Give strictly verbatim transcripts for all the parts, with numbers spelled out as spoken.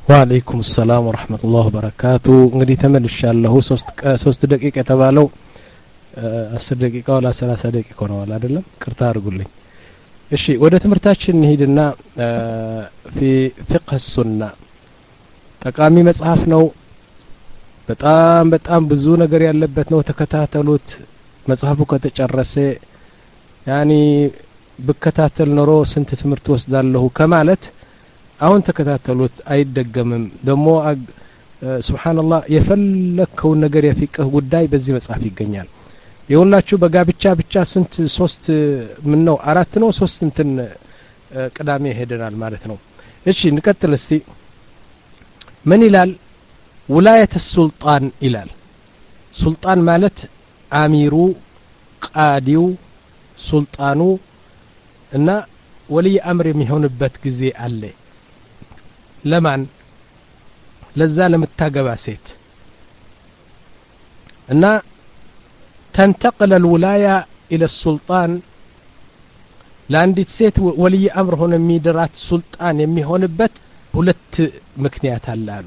وعليكم السلام ورحمة الله وبركاته እንግዲህ ተመልሻለሁ ሶስት ደቂቃ ተባለው አስር ደቂቃ ወላ ሰላሳ ደቂቃ ነው አይደለም ቅርታ አድርጉልኝ እሺ ወደ ትምርታችን እንሂድና في فقه السنة ጠቃሚ መጽሐፍ ነው በጣም በጣም ብዙ ነገር ያለበት ነው ተከታተሉት መጽሐፉ ከተጨረሰ ያኒ በከታተል ኖሮ ስንት ትምርት ወስዳለሁ ከማለት አሁን ተከታተሉት አይደገምም ደሞ ሱብሃንአላህ የፈለከው ነገር የፍቅህ ጉዳይ በዚህ መጽሐፍ ይገኛል የሁላችሁ በጋብቻ ብቻ ስንት ሶስት ምን ነው አራት ነው ሶስት እንትን ቅዳሜ ሄደናል ማለት ነው እሺ እንቀጥል እስቲ ምን ይላል ولاية السلطان ይላል ሱልጣን ማለት አሚሩ ቃዲው ሱልጣኑ እና ወሊ አምር የሚሆንበት ጊዜ አለ ለማን ለዛ ለምታገባ ሴት እና تنتقل الولاية إلى السلطان لانديت ሴት ወሊ አምር ሆነ የሚድራት ሱልጣን የሚሆንበት ሁለት ምክንያት አላሉ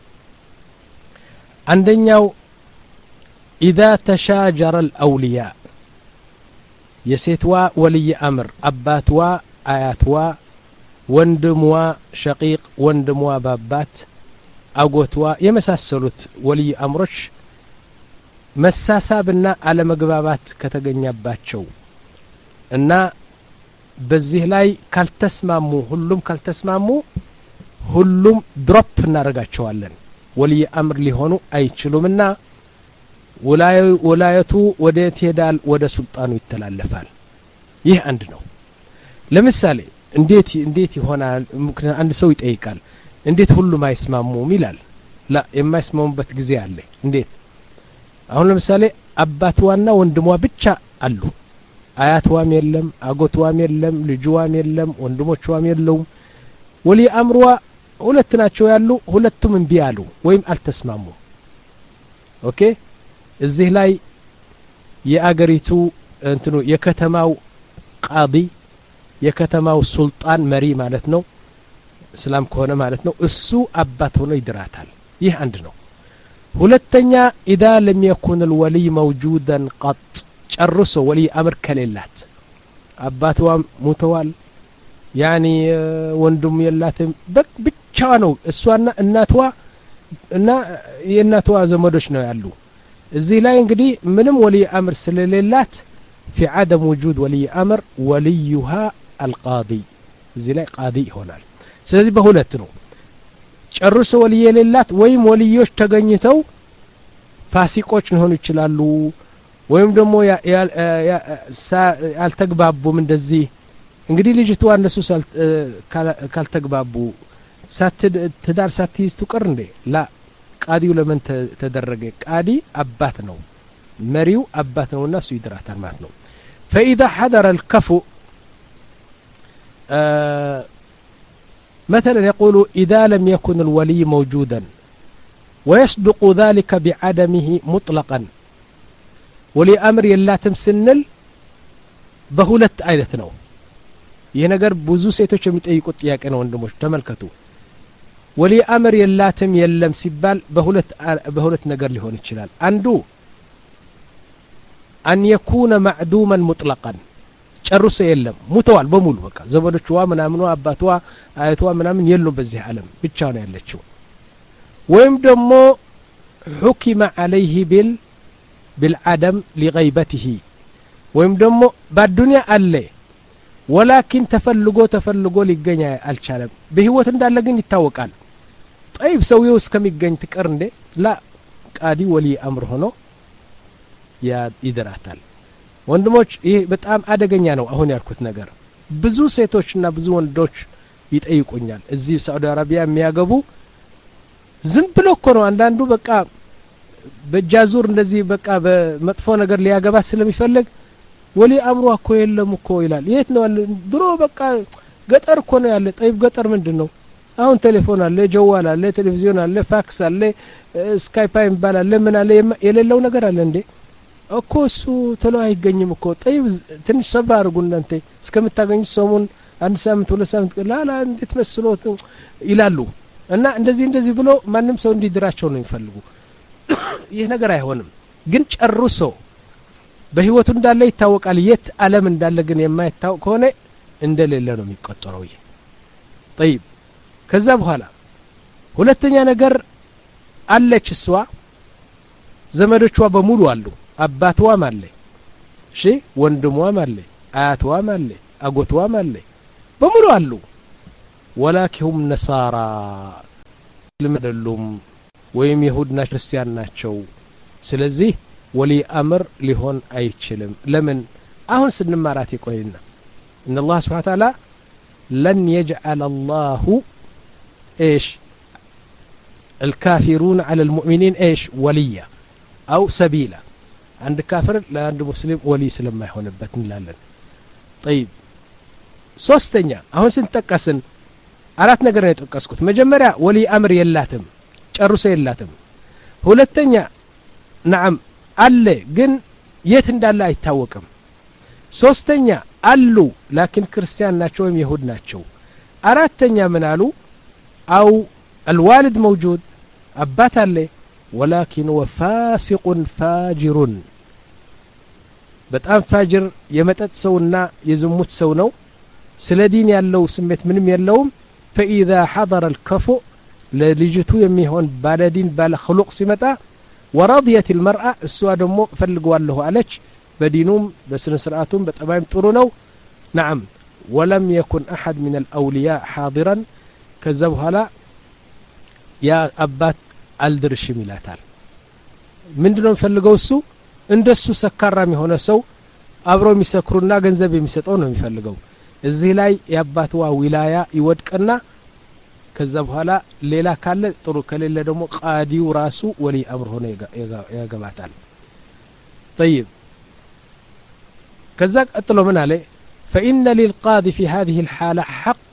አንደኛው إذا تشاجر الأولياء يسيتوا ولي أمر أباتوا آياتوا وندموا شقيق وندموا بابات أقوتوا يمساسلوت ولي أمرش مساسابنا على مقبابات كتغنياباتشو إن بزيه لاي كالتسمامو هلوم كالتسمامو هلوم دروب نارغاتشوالن ولي أمر لهونو أيتشلومنا ወላየቱ ወዴት ሄዳል ወደ ሱልጣኑ ይተላለፋል ይህ አንድ ነው ለምሳሌ እንዴት እንዴት ይሆናል ምክንያት አንድ ሰው ይጠይቃል እንዴት ሁሉም አይስማሙም ይላል ላ የማይስማሙበት ጊዜ አለ እንዴት አሁን ለምሳሌ አባቷና ወንድሟ ብቻ አሉ አያቷም የለም አጎቷም የለም ልጅዋም የለም ወንድሞቿም የለውም ወሊ አምሯ ሁለት ናቸው ያሉ ሁለቱም እንቢ አሉ ወይም አልተስማሙም ኦኬ እዚህ ላይ የአገሪቱ እንትኑ የከተማው ቃዲ የከተማው ሱልጣን መሪ ማለት ነው እስላም ከሆነ ማለት ነው እሱ አባት ሆኖ ይድራታል ይህ አንድ ነው ሁለተኛ اذا لم يكن الولي موجودا قط ጨርሶ ወሊ አምር ከሌላት አባቷ ሞተዋል ያኒ ወንድም የላትም ብቻ ነው እሷና እናቷ እና የእናቷ ዘመዶች ነው ያሉ እዚህ ላይ እንግዲህ ምንም ወሊ አምር ስለሌላት في عدم وجود ولي امر وليها القاضي እዚህ ላይ ቃዲ ይሆናል ስለዚህ በሁለት ነው ጨርሶ ወሊ የሌላት ወይም ወሊዮች ተገኝተው ፋሲቆች ሊሆኑ ይችላሉ ወይም ደግሞ ያልተግባቡም እንደዚህ እንግዲህ ልጅቷ እነሱ ካልተግባቡ ሳትዳር ሳትይዝ ትቀር እንዴ ላ ቃዲው ለምን ተደረገ ቃዲ አባት ነው መሪው አባት ነውና እሱ ይድራታል ማለት ነው فاذا حضر الكفو آه مثلا يقول اذا لم يكن الولي موجودا ويصدق ذلك بعدمه مطلقا ولي امر يلاتم سنل በሁለት አይነት ነው ይሄ ነገር ብዙ ሴቶች የሚጠይቁት ጥያቄ ነው ወንድሞች ተመልከቱ ወሊ አምር የላትም የለም ሲባል በሁለት በሁለት ነገር ሊሆን ይችላል አንዱ ان يكون معدوما مطلقا ጨርሶ የለም ሙተዋል በሙሉ በቃ ዘመዶቿ ምናምኑ አባቷ አያቷ ምናምን የሉም በዚህ ዓለም ብቻ ነው ያለችው ወይም ደግሞ حكم عليه بال بالعدم لغيبته ወይም ደግሞ በዱንያ አለ ولكن ተፈልጎ ተፈልጎ ሊገኛ አልቻለም በህይወት እንዳለ ግን ይታወቃል طيب ሰውየው እስከሚገኝ ትቀር እንዴ ላ ቃዲ ወሊ አምር ሆኖ ያ ይድራታል ወንድሞች ይሄ በጣም አደገኛ ነው አሁን ያልኩት ነገር ብዙ ሴቶችና ብዙ ወንዶች ይጠይቁኛል እዚህ ሳውዲ አረቢያ የሚያገቡ ዝም ብሎ እኮ ነው አንዳንዱ በቃ በጃዙር እንደዚህ በቃ በመጥፎ ነገር ሊያገባ ስለሚፈልግ ወሊ አምሩ እኮ የለም እኮ ይላል የት ነው ድሮ በቃ ገጠር እኮ ነው ያለ طيب ገጠር ምንድነው አሁን ቴሌፎን አለ ጀዋል አለ ቴሌቪዥን አለ ፋክስ አለ ስካይፕ ይባላል ለምን አለ የሌለው ነገር አለ እንዴ እኮ እሱ ተሎ አይገኝም እኮ طيب ትንሽ ሰብር አድርጉ እናንተ እስከምታገኙ ሰሞን አንድ ሳምንት ሁለት ሳምንት ላላ እንዴት መስሎት ይላሉ እና እንደዚህ እንደዚህ ብሎ ማንም ሰው እንዲድራቸው ነው የሚፈልጉ ይህ ነገር አይሆንም ግን ጨርሶ በህይወቱ እንዳለ ይታወቃል የት ዓለም እንዳለ ግን የማይታወቅ ሆነ እንደሌለ ነው የሚቆጠረው ይሄ طيب ከዛ በኋላ ሁለተኛ ነገር አለች እሷ ዘመዶቿ በሙሉ አሉ አባቷም አለ እሺ ወንድሟም አለ አያቷም አለ አጎቷም አለ በሙሉ አሉ ወላኪሁም ነሳራ ለምደሉም ወይም ይሁድና ክርስቲያን ናቸው ስለዚህ ወሊ አምር ሊሆን አይችልም ለምን አሁን ስንማራት ይቆይና ان الله سبحانه وتعالى لن يجعل الله ايش الكافرون على المؤمنين ايش وليا او سبيلا عند كافر لا عند مسلم ولي سلم ما يهونበት እንላለን طيب ሶስተኛ አሁን ስንጠቀስን አራት ነገር ነው የተጠቀስኩት መጀመሪያ ወሊ አምር የላትም ጨርሶ የላትም ሁለተኛ نعم አለ ግን የት እንዳለ አይታወቅም ሶስተኛ አሉ ላኪን ክርስቲያን ናቸው ወይም ይሁድ ናቸው አራተኛ ምን አሉ አው الوالد موجود አባት አለ ولكن وفاسق فاجر በጣም ፋጅር የመጠጥ ሰውና የዝሙት ሰው ነው ስለ ዲን ያለው ስሜት ምንም የለውም فاذا حضر الكفو ለልጅቱ የሚሆን ባለዲን ባለ خلق ሲመጣ ورضيت المرأة السوا دمو فلقوا عليك بدينهم بسن سرعتهم بطبعهم طرونو نعم ولم يكن أحد من الأولياء حاضرا كذبها لا يا أبات الدرش ميلاتال من دون فلقوا السو اندسو سكرامي هنا سو أبرو ميسكرونا جنزب ميسطونه ميفلقوا الزي لاي يا أباتوا ولاية يودكنا ከዛበኋላ ሌላ ካለ ጥሩ ከሌለ ደግሞ ቃዲው ራሱ ወሊ አምር ሆነ ያገባታል طيب ከዛ ቀጥሎ ምን አለ فإن للقاضي في هذه الحالة حق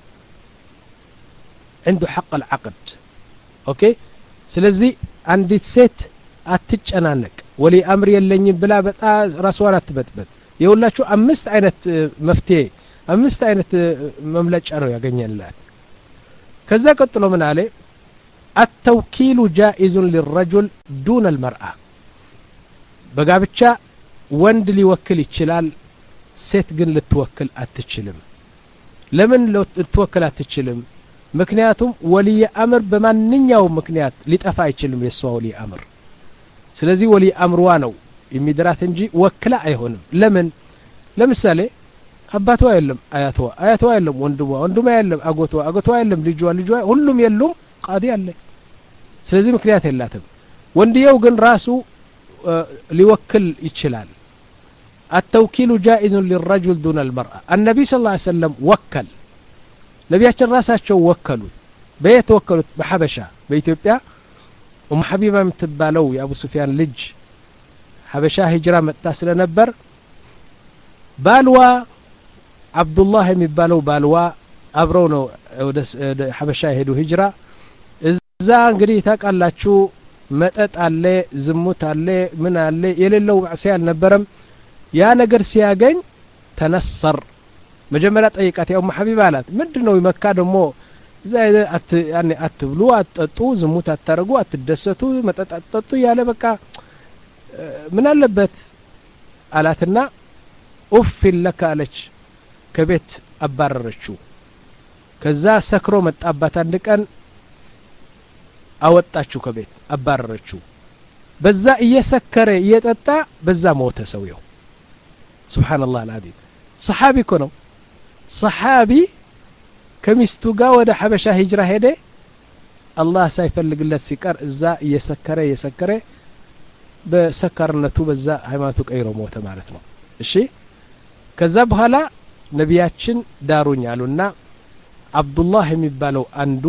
عنده حق العقد اوكي ስለዚህ አንዲት ሴት አትጨናነቅ ወሊ አምር የለኝም ብላ በጣ ራስዋን አትበጥበት የሁላችሁ አምስት አይነት መፍትሄ አምስት አይነት መምለጫ ነው ያገኘላት كذا قتلوا من عليه التوكيل جائز للرجل دون المرأة بقى بتشا وند لي وكل يتشلال ست جن لتوكل أتتشلم لمن لو تتوكل أتتشلم مكنياتهم ولي أمر بما ننياو مكنيات لتأفا يتشلم يسوى ولي أمر سلازي ولي أمر وانو يميدرات نجي وكلا أيهونم لمن لمثالي አባቷ የለም አያቷ አያቷ የለም ወንድሟ ወንድሟ የለም አጎቷ አጎቷ የለም ልጇ ልጇ ሁሉም የሉም ቃዲ አለ ስለዚህ ምክንያት የላትም ወንድየው ግን ራሱ ሊወክል ይችላል التوكيل جائز للرجل دون المرأة النبي صلى الله عليه وسلم وكل ነቢያችን ራሳቸው ወከሉ በየት ወከሉት በሐበሻ በኢትዮጵያ ኡም ሐቢባ የምትባለው የአቡ ሱፊያን ልጅ ሐበሻ ሂጅራ መጣ ስለነበር ባልዋ አብዱላህ የሚባለው ባልዋ አብረው ነው ወደ ሐበሻ ሄዱ ሂጅራ እዛ እንግዲህ ታቃላችሁ መጠጥ አለ ዝሙት አለ ምን አለ የሌለው ማዕሲያ አልነበረም ያ ነገር ሲያገኝ ተነሰር መጀመሪያ ጠይቃት ያው ሐቢባ አላት ምንድነው መካ ደሞ እዛ አት ያኔ አትብሉ አትጠጡ ዝሙት አታረጉ አትደሰቱ መጠጥ አትጠጡ ያለ በቃ ምን አለበት አላትና ኡፍ ለካ አለች ከቤት አባረረችው ከዛ ሰክሮ መጣባት አንድ ቀን አወጣችው ከቤት አባረረችው በዛ እየሰከረ እየጠጣ በዛ ሞተ ሰውየው ሱብሃንአላህ አልዓዚም ሰሃቢ እኮ ነው ሰሃቢ ከሚስቱ ጋር ወደ ሐበሻ ሂጅራ ሄደ አላህ ሳይፈልግለት ሲቀር እዛ እየሰከረ እየሰከረ በሰከርነቱ በዛ ሃይማኖቱ ቀይሮ ሞተ ማለት ነው እሺ ከዛ በኋላ ነቢያችን ዳሩኝ አሉና አብዱላህ የሚባለው አንዱ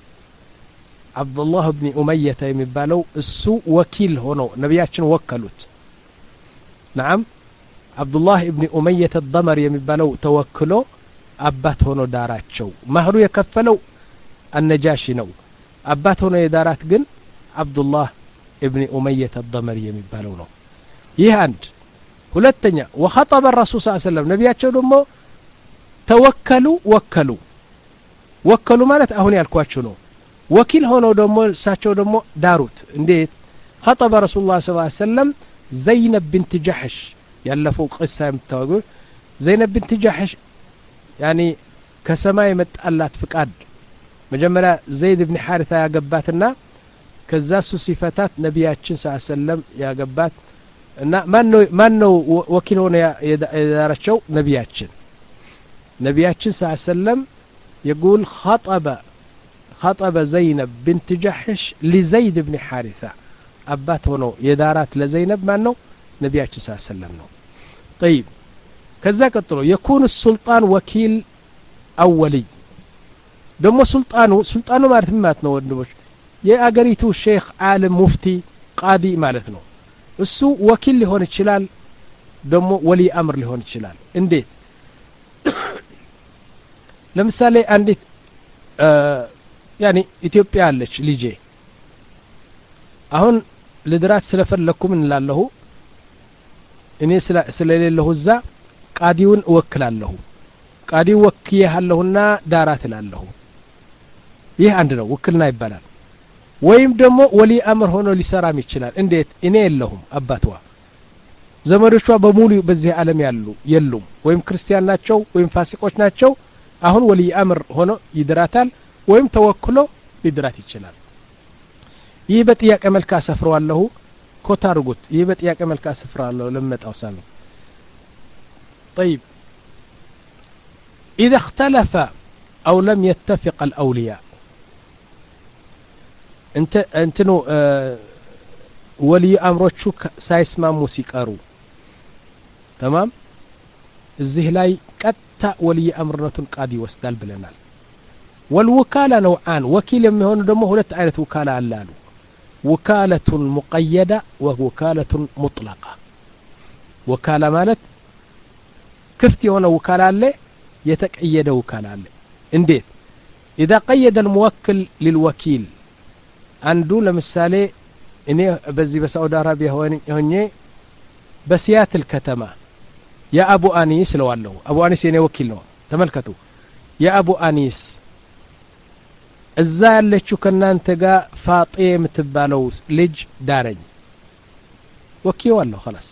አብዱላህ ኢብኑ ኡመይያ የሚባለው እሱ ወኪል ሆኖ ነቢያችን ወከሉት نعم አብዱላህ ኢብኑ ኡመይያ الضمر የሚባለው ተወክሎ አባት ሆኖ ዳራቸው ማህሩ የከፈለው አነጃሺ ነው አባት ሆኖ የዳራት ግን አብዱላህ ኢብኑ ኡመይያ الضمر የሚባለው ነው ይህ አንድ ሁለተኛ وخطب الرسول صلى الله عليه وسلم ነቢያቸው ደግሞ ተወከሉ ወከሉ ወከሉ ማለት አሁን ያልኳችሁ ነው ወኪል ሆኖ ደግሞ እሳቸው ደግሞ ዳሩት እንዴት خطب رسول الله صلى الله عليه وسلم زينب بنت جحش ያለፈው قصه የምታወቁ زينب بنت جحش يعني ከሰማይ መጣላት ፍቃድ መጀመሪያ ዘይድ ኢብኑ ሐሪታ ያገባትና ከዛ ሱ ሲፈታት ነብያችን ሰለላሁ ዐለይሂ ወሰለም ያገባት እና ማን ነው ማን ነው ወኪል ሆነ የዳራቸው ነብያችን ነብያችን ሰለላሁ ዐለይሂ ወሰለም يقول خطب خطب زينب بنت جحش لزيد بن حارثة አባት ሆኖ የዳራት ለዘይነብ ማን ነው ነብያችን ሰለላሁ ዐለይሂ ወሰለም ነው طيب ከዛ ቀጥሎ يكون السلطان وكيل أولي ደሞ ሱልጣኑ ሱልጣኑ ማለት ማለት ነው ወንድሞች የአገሪቱ ሼክ ዓለም ሙፍቲ ቃዲ ማለት ነው እሱ ወኪል ሊሆን ይችላል ደሞ ወሊ አምር ሊሆን ይችላል እንዴት ለምሳሌ አንዲት ያኒ ኢትዮጵያ አለች ልጄ አሁን ለድራት ስለፈለኩም እንላለሁ እኔ ስለሌለሁ እዛ ቃዲውን ወክላለሁ ቃዲው ወክየሃለሁና ዳራት ላለሁ ይህ አንድ ነው ውክልና ይባላል ወይም ደግሞ ወሊ አምር ሆኖ ሊሰራም ይችላል እንዴት እኔ የለሁም አባቷ ዘመዶቿ በሙሉ በዚህ ዓለም ያሉ የሉም ወይም ክርስቲያን ናቸው ወይም ፋሲቆች ናቸው አሁን ወሊ አምር ሆኖ ይድራታል ወይም ተወክሎ ሊድራት ይችላል ይህ በጥያቄ መልካ አሰፍረዋለሁ ኮታ አድርጉት ይህ በጥያቄ መልካ አሰፍራለሁ ለመጣው ሳሚ طيب إذا اختلف أو لم يتفق الأولياء انت انتنو اه ولي أمروتشو سايسما موسيقارو تمام الزه لاي قطع ولي أمرنة قادي وسدال بلنال والوكالة نوعان وكيل يمهون دمو هلت عينة وكالة علالو وكالة مقيدة ووكالة مطلقة وكالة مالت كفتي هنا وكالة اللي يتقيد وكالة اللي انديت إذا قيد الموكل للوكيل عنده لمثالي إني بزي بسعود عربية هوني بسيات الكتمة يا أبو أنيس لو قال أبو أنيس يعني وكيل له تملكته يا أبو أنيس الزال اللي تشوكنا أنت جا فاطمة متبالوس لج دارج وكيل والله خلاص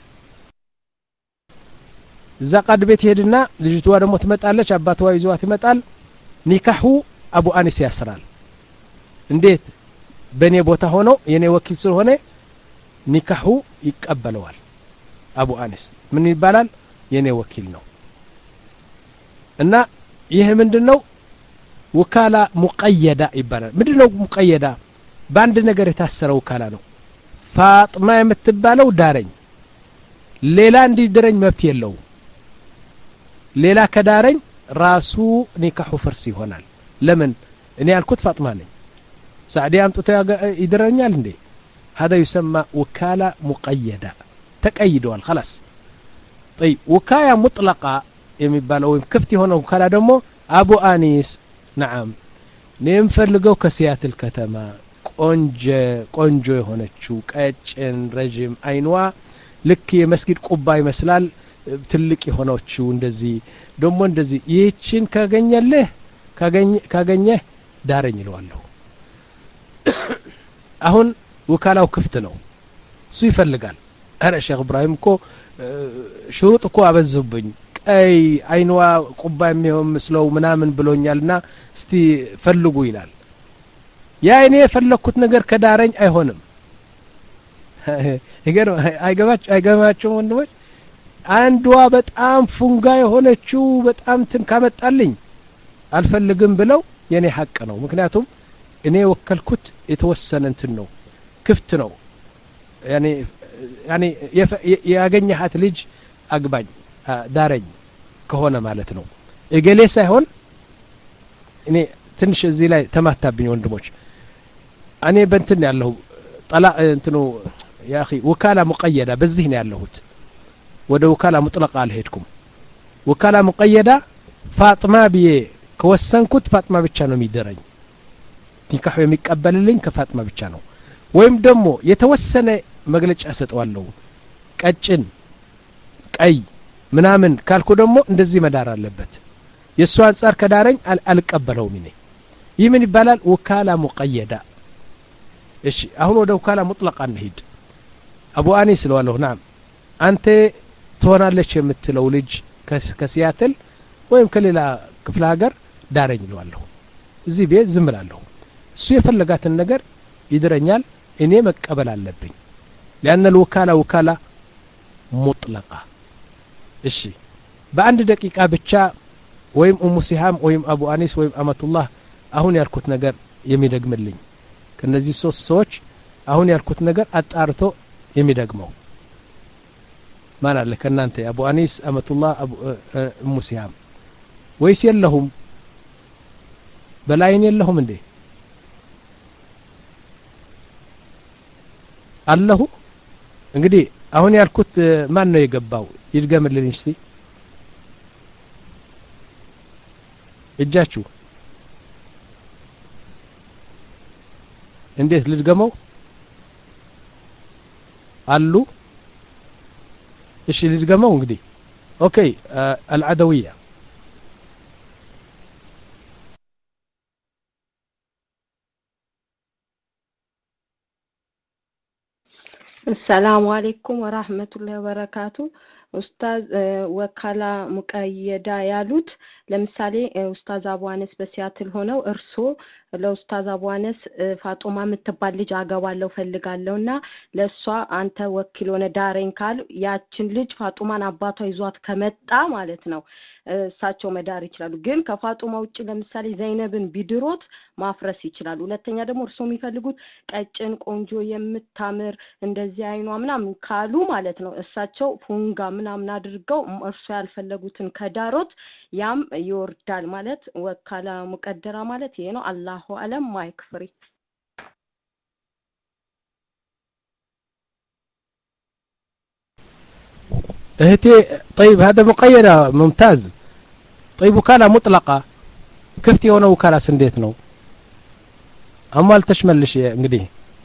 إذا قد بيت يدنا لجتوا دمو تمطالش አባቷ ይዟት ይመጣል ኒካሁ አቡ አኒስ ያስራል እንዴት በኔ ቦታ ሆኖ የኔ ወኪል ስለሆነ ኒካሁ ይቀበለዋል አቡ አኒስ ምን ይባላል የኔ ወኪል ነው እና ይሄ ምንድነው ወካላ ሙቀየዳ ይባላል ምንድነው ሙቀየዳ በአንድ ነገር የታሰረው ወካላ ነው ፋጥማ የምትባለው ዳረኝ ሌላ እንዲድረኝ መብት የለው ሌላ ከዳረኝ ራሱ ኒካሁ ፍርስ ይሆናል ለምን እኔ ያልኩት ፋጥማ ነኝ ሳዕዲ አምጥቶ ይድረኛል እንዴ هذا يسمى وكالة مقيدة تقيدوال خلاص طيب وكاية مطلقة የሚባለው ወይም ክፍት የሆነው ወካላ ደግሞ አቡ አኒስ نعم ነምፈልገው ከሲያትል ከተማ ቆንጆ ቆንጆ የሆነችው ቀጭን ረጅም አይንዋ ልክ የመስጊድ ቁባ ይመስላል ትልቅ የሆነችው እንደዚህ ደሞ እንደዚህ ይህችን ካገኘለህ ካገኘ ካገኘ ዳረኝ ይለዋለሁ አሁን ወካላው ክፍት ነው እሱ ይፈልጋል አረ ሼክ ኢብራሂም እኮ ሽሩጥ እኮ አበዙብኝ ቀይ አይንዋ ቁባ የሚሆን መስለው ምናምን ብሎኛልና እስቲ ፈልጉ ይላል ያ እኔ የፈለኩት ነገር ከዳረኝ አይሆንም ይገር አይገባች አይገባቸው ወንድሞች አንዷ በጣም ፉንጋ የሆነችው በጣም ትን ካመጣልኝ አልፈልግም ብለው የኔ ሐቅ ነው ምክንያቱም እኔ ወከልኩት የተወሰነ እንትን ነው ክፍት ነው ያኔ ያኔ ያገኘሃት ልጅ አግባኝ ዳረኝ ከሆነ ማለት ነው እገሌ ሳይሆን እኔ ትንሽ እዚህ ላይ ተማታብኝ ወንድሞች እኔ በእንትን ያለው ጠላ እንትኑ يا اخي وكاله مقيده በዚህ ነው ያለሁት ወደ ወካላ ሙጥለቃ አልሄድኩም ወካላ ሙቀየዳ ፋጥማ ቢዬ ከወሰንኩት ፋጥማ ብቻ ነው የሚደረኝ ኒካህ የሚቀበልልኝ ከፋጥማ ብቻ ነው ወይም ደግሞ የተወሰነ መግለጫ ሰጠዋለሁ ቀጭን ቀይ ምናምን ካልኩ ደግሞ እንደዚህ መዳር አለበት የሱ አንፃር ከዳረኝ አልቀበለውም እኔ يمن يبالال وكالة مقيدة. إيش أهون وده وكالة مطلقة نهيد. أبو أنيس لو له نعم أنت تونا ليش يمتلو لج كسياتل ويمكن لا كفل هاجر دارين لو له زي بيه زمل له سو يفلقات النجر يدرنيال إني مقبل علبኝ لأن الوكالة وكالة مطلقة. إيش በአንድ ደቂቃ ብቻ ወይም ኡሙ ሲሃም ወይም አቡ አኒስ ወይም አመቱላህ አሁን ያልኩት ነገር የሚደግምልኝ ከነዚህ ሶስት ሰዎች አሁን ያልኩት ነገር አጣርቶ የሚደግመው ማን አለ ከናንተ አቡ አኒስ አመቱላህ አቡ ኡሙ ሲሃም ወይስ የለሁም በላይን የለሁም እንዴ አለሁ እንግዲህ አሁን ያልኩት ማን ነው የገባው ይድገምልኝ እስቲ እጃችሁ እንዴት ልድገመው አሉ እሺ ልድገመው እንግዲህ ኦኬ አልዓደውያ السلام عليكم ورحمة الله وبركاته ኡስታዝ ወካላ ሙቀየዳ ያሉት ለምሳሌ ኡስታዝ አቡአነስ በሲያትል ሆነው እርሶ ለኡስታዝ አቡአነስ ፋጡማ ምትባል ልጅ አገባለሁ ፈልጋለሁና ለሷ አንተ ወኪል ሆነ ዳረኝ ካል ያችን ልጅ ፋጡማን አባቷ ይዟት ከመጣ ማለት ነው እሳቸው መዳር ይችላሉ። ግን ከፋጡማ ውጪ ለምሳሌ ዘይነብን ቢድሮት ማፍረስ ይችላሉ። ሁለተኛ ደግሞ እርሶ የሚፈልጉት ቀጭን ቆንጆ የምታምር እንደዚህ አይኗ ምናምን ካሉ ማለት ነው እሳቸው ፉንጋ ምናምን አድርገው እርሶ ያልፈለጉትን ከዳሮት ያም ይወርዳል ማለት ወካላ ሙቀደራ ማለት ይሄ ነው። አላሁ አለም ማይክፍሪ اهتي طيب هذا مقيدة ممتاز. طيب وكالة مطلقة كفتي هنا وكالة سنديت نو أمال تشمل لشيء انقديه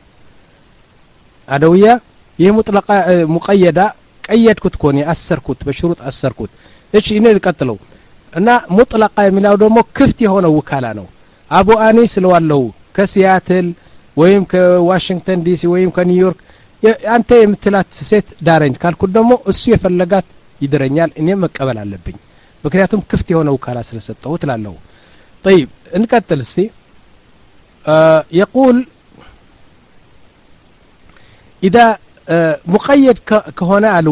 عدوية هي مطلقة مقيدة قيد كنت كوني أسر كنت بشروط أسر كنت إيش إني القتلو أنا مطلقة ملاو دومو كفتي هنا وكالة نو أبو أنيس لو اللو كسياتل ويم كواشنطن دي سي ويم كنيويورك አንተ የምትላት ሴት ዳረኝ ካልኩ ደግሞ እሱ የፈለጋት ይድረኛል እኔ መቀበል አለብኝ ምክንያቱም ክፍት የሆነ ወካላ ስለሰጠው ትላለው። طيب እንቀጥል እስቲ يقول اذا مقيد ከሆነ አሉ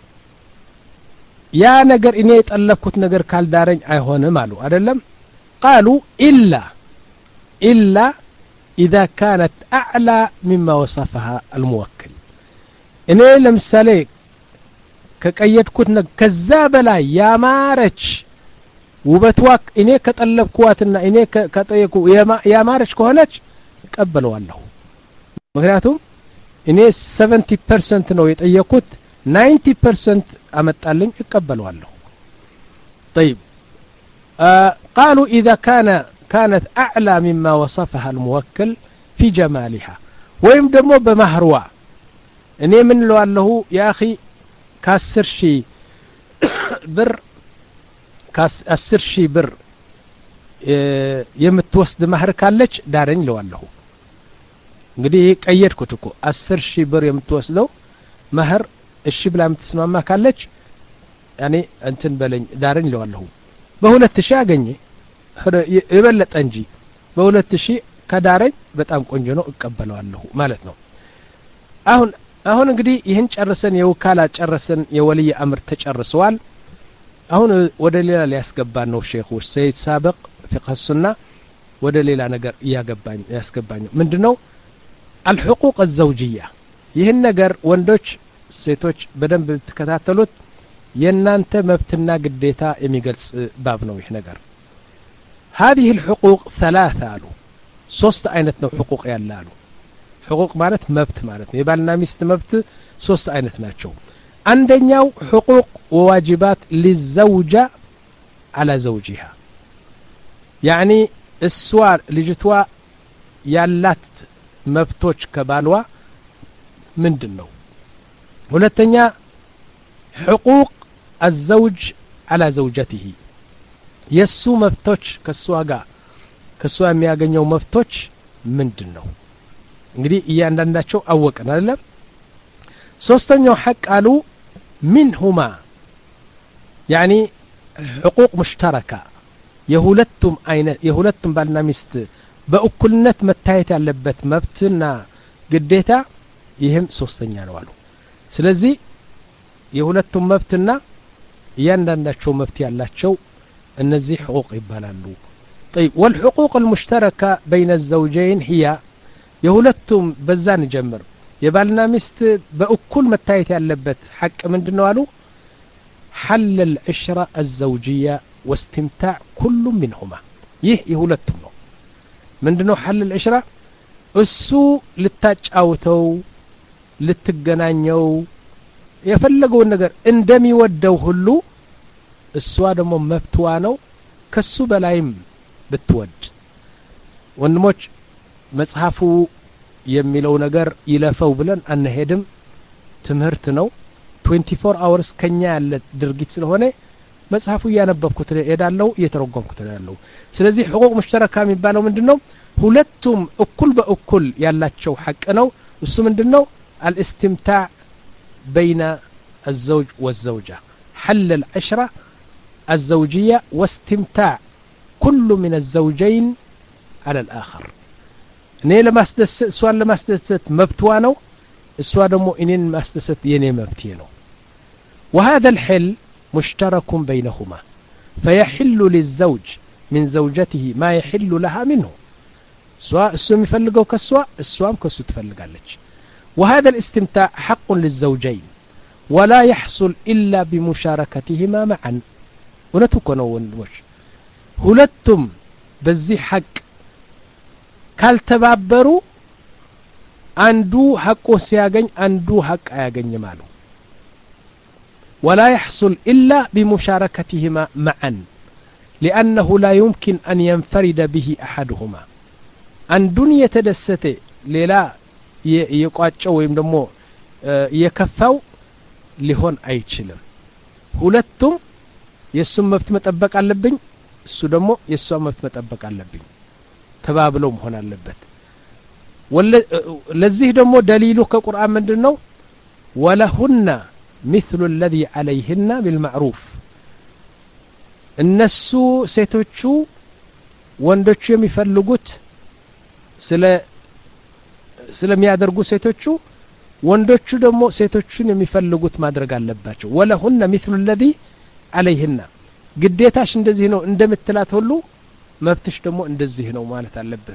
ያ ነገር እኔ የጠለብኩት ነገር ካልዳረኝ አይሆንም አሉ አይደለም قالوا الا الا إذا كانت أعلى مما وصفها الموكل. إني لمثالي كقيد كنت كذابلا يا مارج وبتوك إني كتقلب قواتنا إني كطيقو يا مارج كهونج قبلوا الله مغنياتهم إني سبعين بالمئة نو يطيقوت تسعين بالمئة أمطالين يقبلوا الله. طيب آه قالوا إذا كان كانت أعلى مما وصفها الموكل في جمالها ويم دمو بمهروا اني من لو الله يا اخي كاسر شي بر كاس اسر شي بر يمتوسد مهر ካለች ዳረኝ ለው الله እንግዲህ ቀየድኩት እኮ አስር ሺህ ብር የምትወስደው መህር እሺ ብላ የምትስማማ ካለች ያኔ እንትን በለኝ ዳረኝ ለው الله በሁለት ሺህ አገኘ የበለጠ እንጂ በሁለት ሺህ ከዳረኝ በጣም ቆንጆ ነው እቀበለዋለሁ ማለት ነው። አሁን አሁን እንግዲህ ይሄን ጨርሰን የወካላ ጨርሰን የወልይ አምር ተጨርሰዋል። አሁን ወደ ሌላ ሊያስገባን ነው ሼኹ ሰይድ ሳብቅ ፍቅህ ሱና ወደ ሌላ ነገር ያገባኝ ያስገባኝ ምንድነው الحقوق الزوجية ይሄን ነገር ወንዶች ሴቶች በደንብ ተከታተሉት የናንተ መብትና ግዴታ የሚገልጽ ባብ ነው ይሄ ነገር هذه الحقوق ثلاثة قالوا ሶስት አይነት ነው حقوق ያላሉ حقوق ማለት መብት ማለት ነው የባልና ሚስት መብት ሶስት አይነት ናቸው አንደኛው حقوق وواجبات للزوجة على زوجها يعني السوار ልጅቷ ያላት መብቶች ከባልዋ ምንድነው ሁለተኛ حقوق الزوج على زوجته የሱ መብቶች ከሷ ጋር ከሷ የሚያገኘው መብቶች ምንድነው እንግዲህ እያንዳንዳቸው አወቀን አይደል ሶስተኛው ሐቅ አሉ منهما يعني حقوق مشتركه የሁለቱም አይነት የሁለቱም ባልና ሚስት በእኩልነት መታየት ያለበት መብትና ግዴታ ይህም ሶስተኛ ነው አሉ ስለዚህ የሁለቱም መብትና እያንዳንዳቸው መብት ያላቸው እነዚህ حقوق ይባላሉ طيب والحقوق المشتركه بين الزوجين هي የሁለቱም በዛን ጀምር የባልና ሚስት በእኩል መታየት ያለበት ሐቅ ምንድነው አሉ حل العشره الزوجيه واستمتاع كل منهما ይህ የሁለቱም ነው ምንድነው حل العشره እሱ ልታጫውተው ልትገናኘው የፈለገው ነገር እንደሚወደው ሁሉ እሷ ደግሞ መብትዋ ነው ከሱ በላይም ብትወድ ወንድሞች መጽሐፉ የሚለው ነገር ይለፈው ብለን አንሄድም ትምህርት ነው twenty-four hours ከኛ ያለ ድርጊት ስለሆነ መጽሐፉ ያነበብኩት እሄዳለሁ እየተረጎምኩት እሄዳለሁ ስለዚህ حقوق مشتركه የሚባለው ምንድነው ሁለቱም እኩል በእኩል ያላቸው ሐቅ ነው እሱ ምንድነው الاستمتاع بين الزوج والزوجة حل العشرة الزوجية واستمتاع كل من الزوجين على الآخر እኔ ለማስደሰት እሷን ለማስደሰት መብትዋ ነው እሷ ደግሞ እኔን ማስደሰት የኔ መብቴ ነው وهذا الحل مشترك بينهما فيحل للزوج من زوجته ما يحل لها منه سواء እሱ የሚፈልገው ከሷ እሷም ከሱ ትፈልጋለች وهذا الاستمتاع حق للزوجين ولا يحصل إلا بمشاركتهما معا ونتكون ወንድሞች ሁለቱም በዚህ ሐቅ ካልተባበሩ አንዱ ሐቁ ሲያገኝ አንዱ ሐቅ አያገኝም አሉ ولا يحصل إلا بمشاركتهما معا لأنه لا يمكن أن ينفرد به أحدهما አንዱን የተደሰተ ሌላ የቋጨው ወይም ደግሞ የከፋው ሊሆን አይችልም ሁለቱም የሱም መብት መጠበቅ አለብኝ እሱ ደግሞ የሷም መብት መጠበቅ አለብኝ ተባብለው መሆን አለበት ለዚህ ደግሞ ደሊሉ ከቁርአን ምንድነው ወለሁና مثل الذي عليهن بالمعروف እነሱ ሴቶቹ ወንዶቹ የሚፈልጉት ስለ ስለሚያደርጉ ሴቶቹ ወንዶቹ ደግሞ ሴቶቹን የሚፈልጉት ማድረግ አለባቸው ወለሁና مثل الذي عليهن ግዴታሽ እንደዚህ ነው እንደምትላት ሁሉ መብትሽ ደግሞ እንደዚህ ነው ማለት አለበት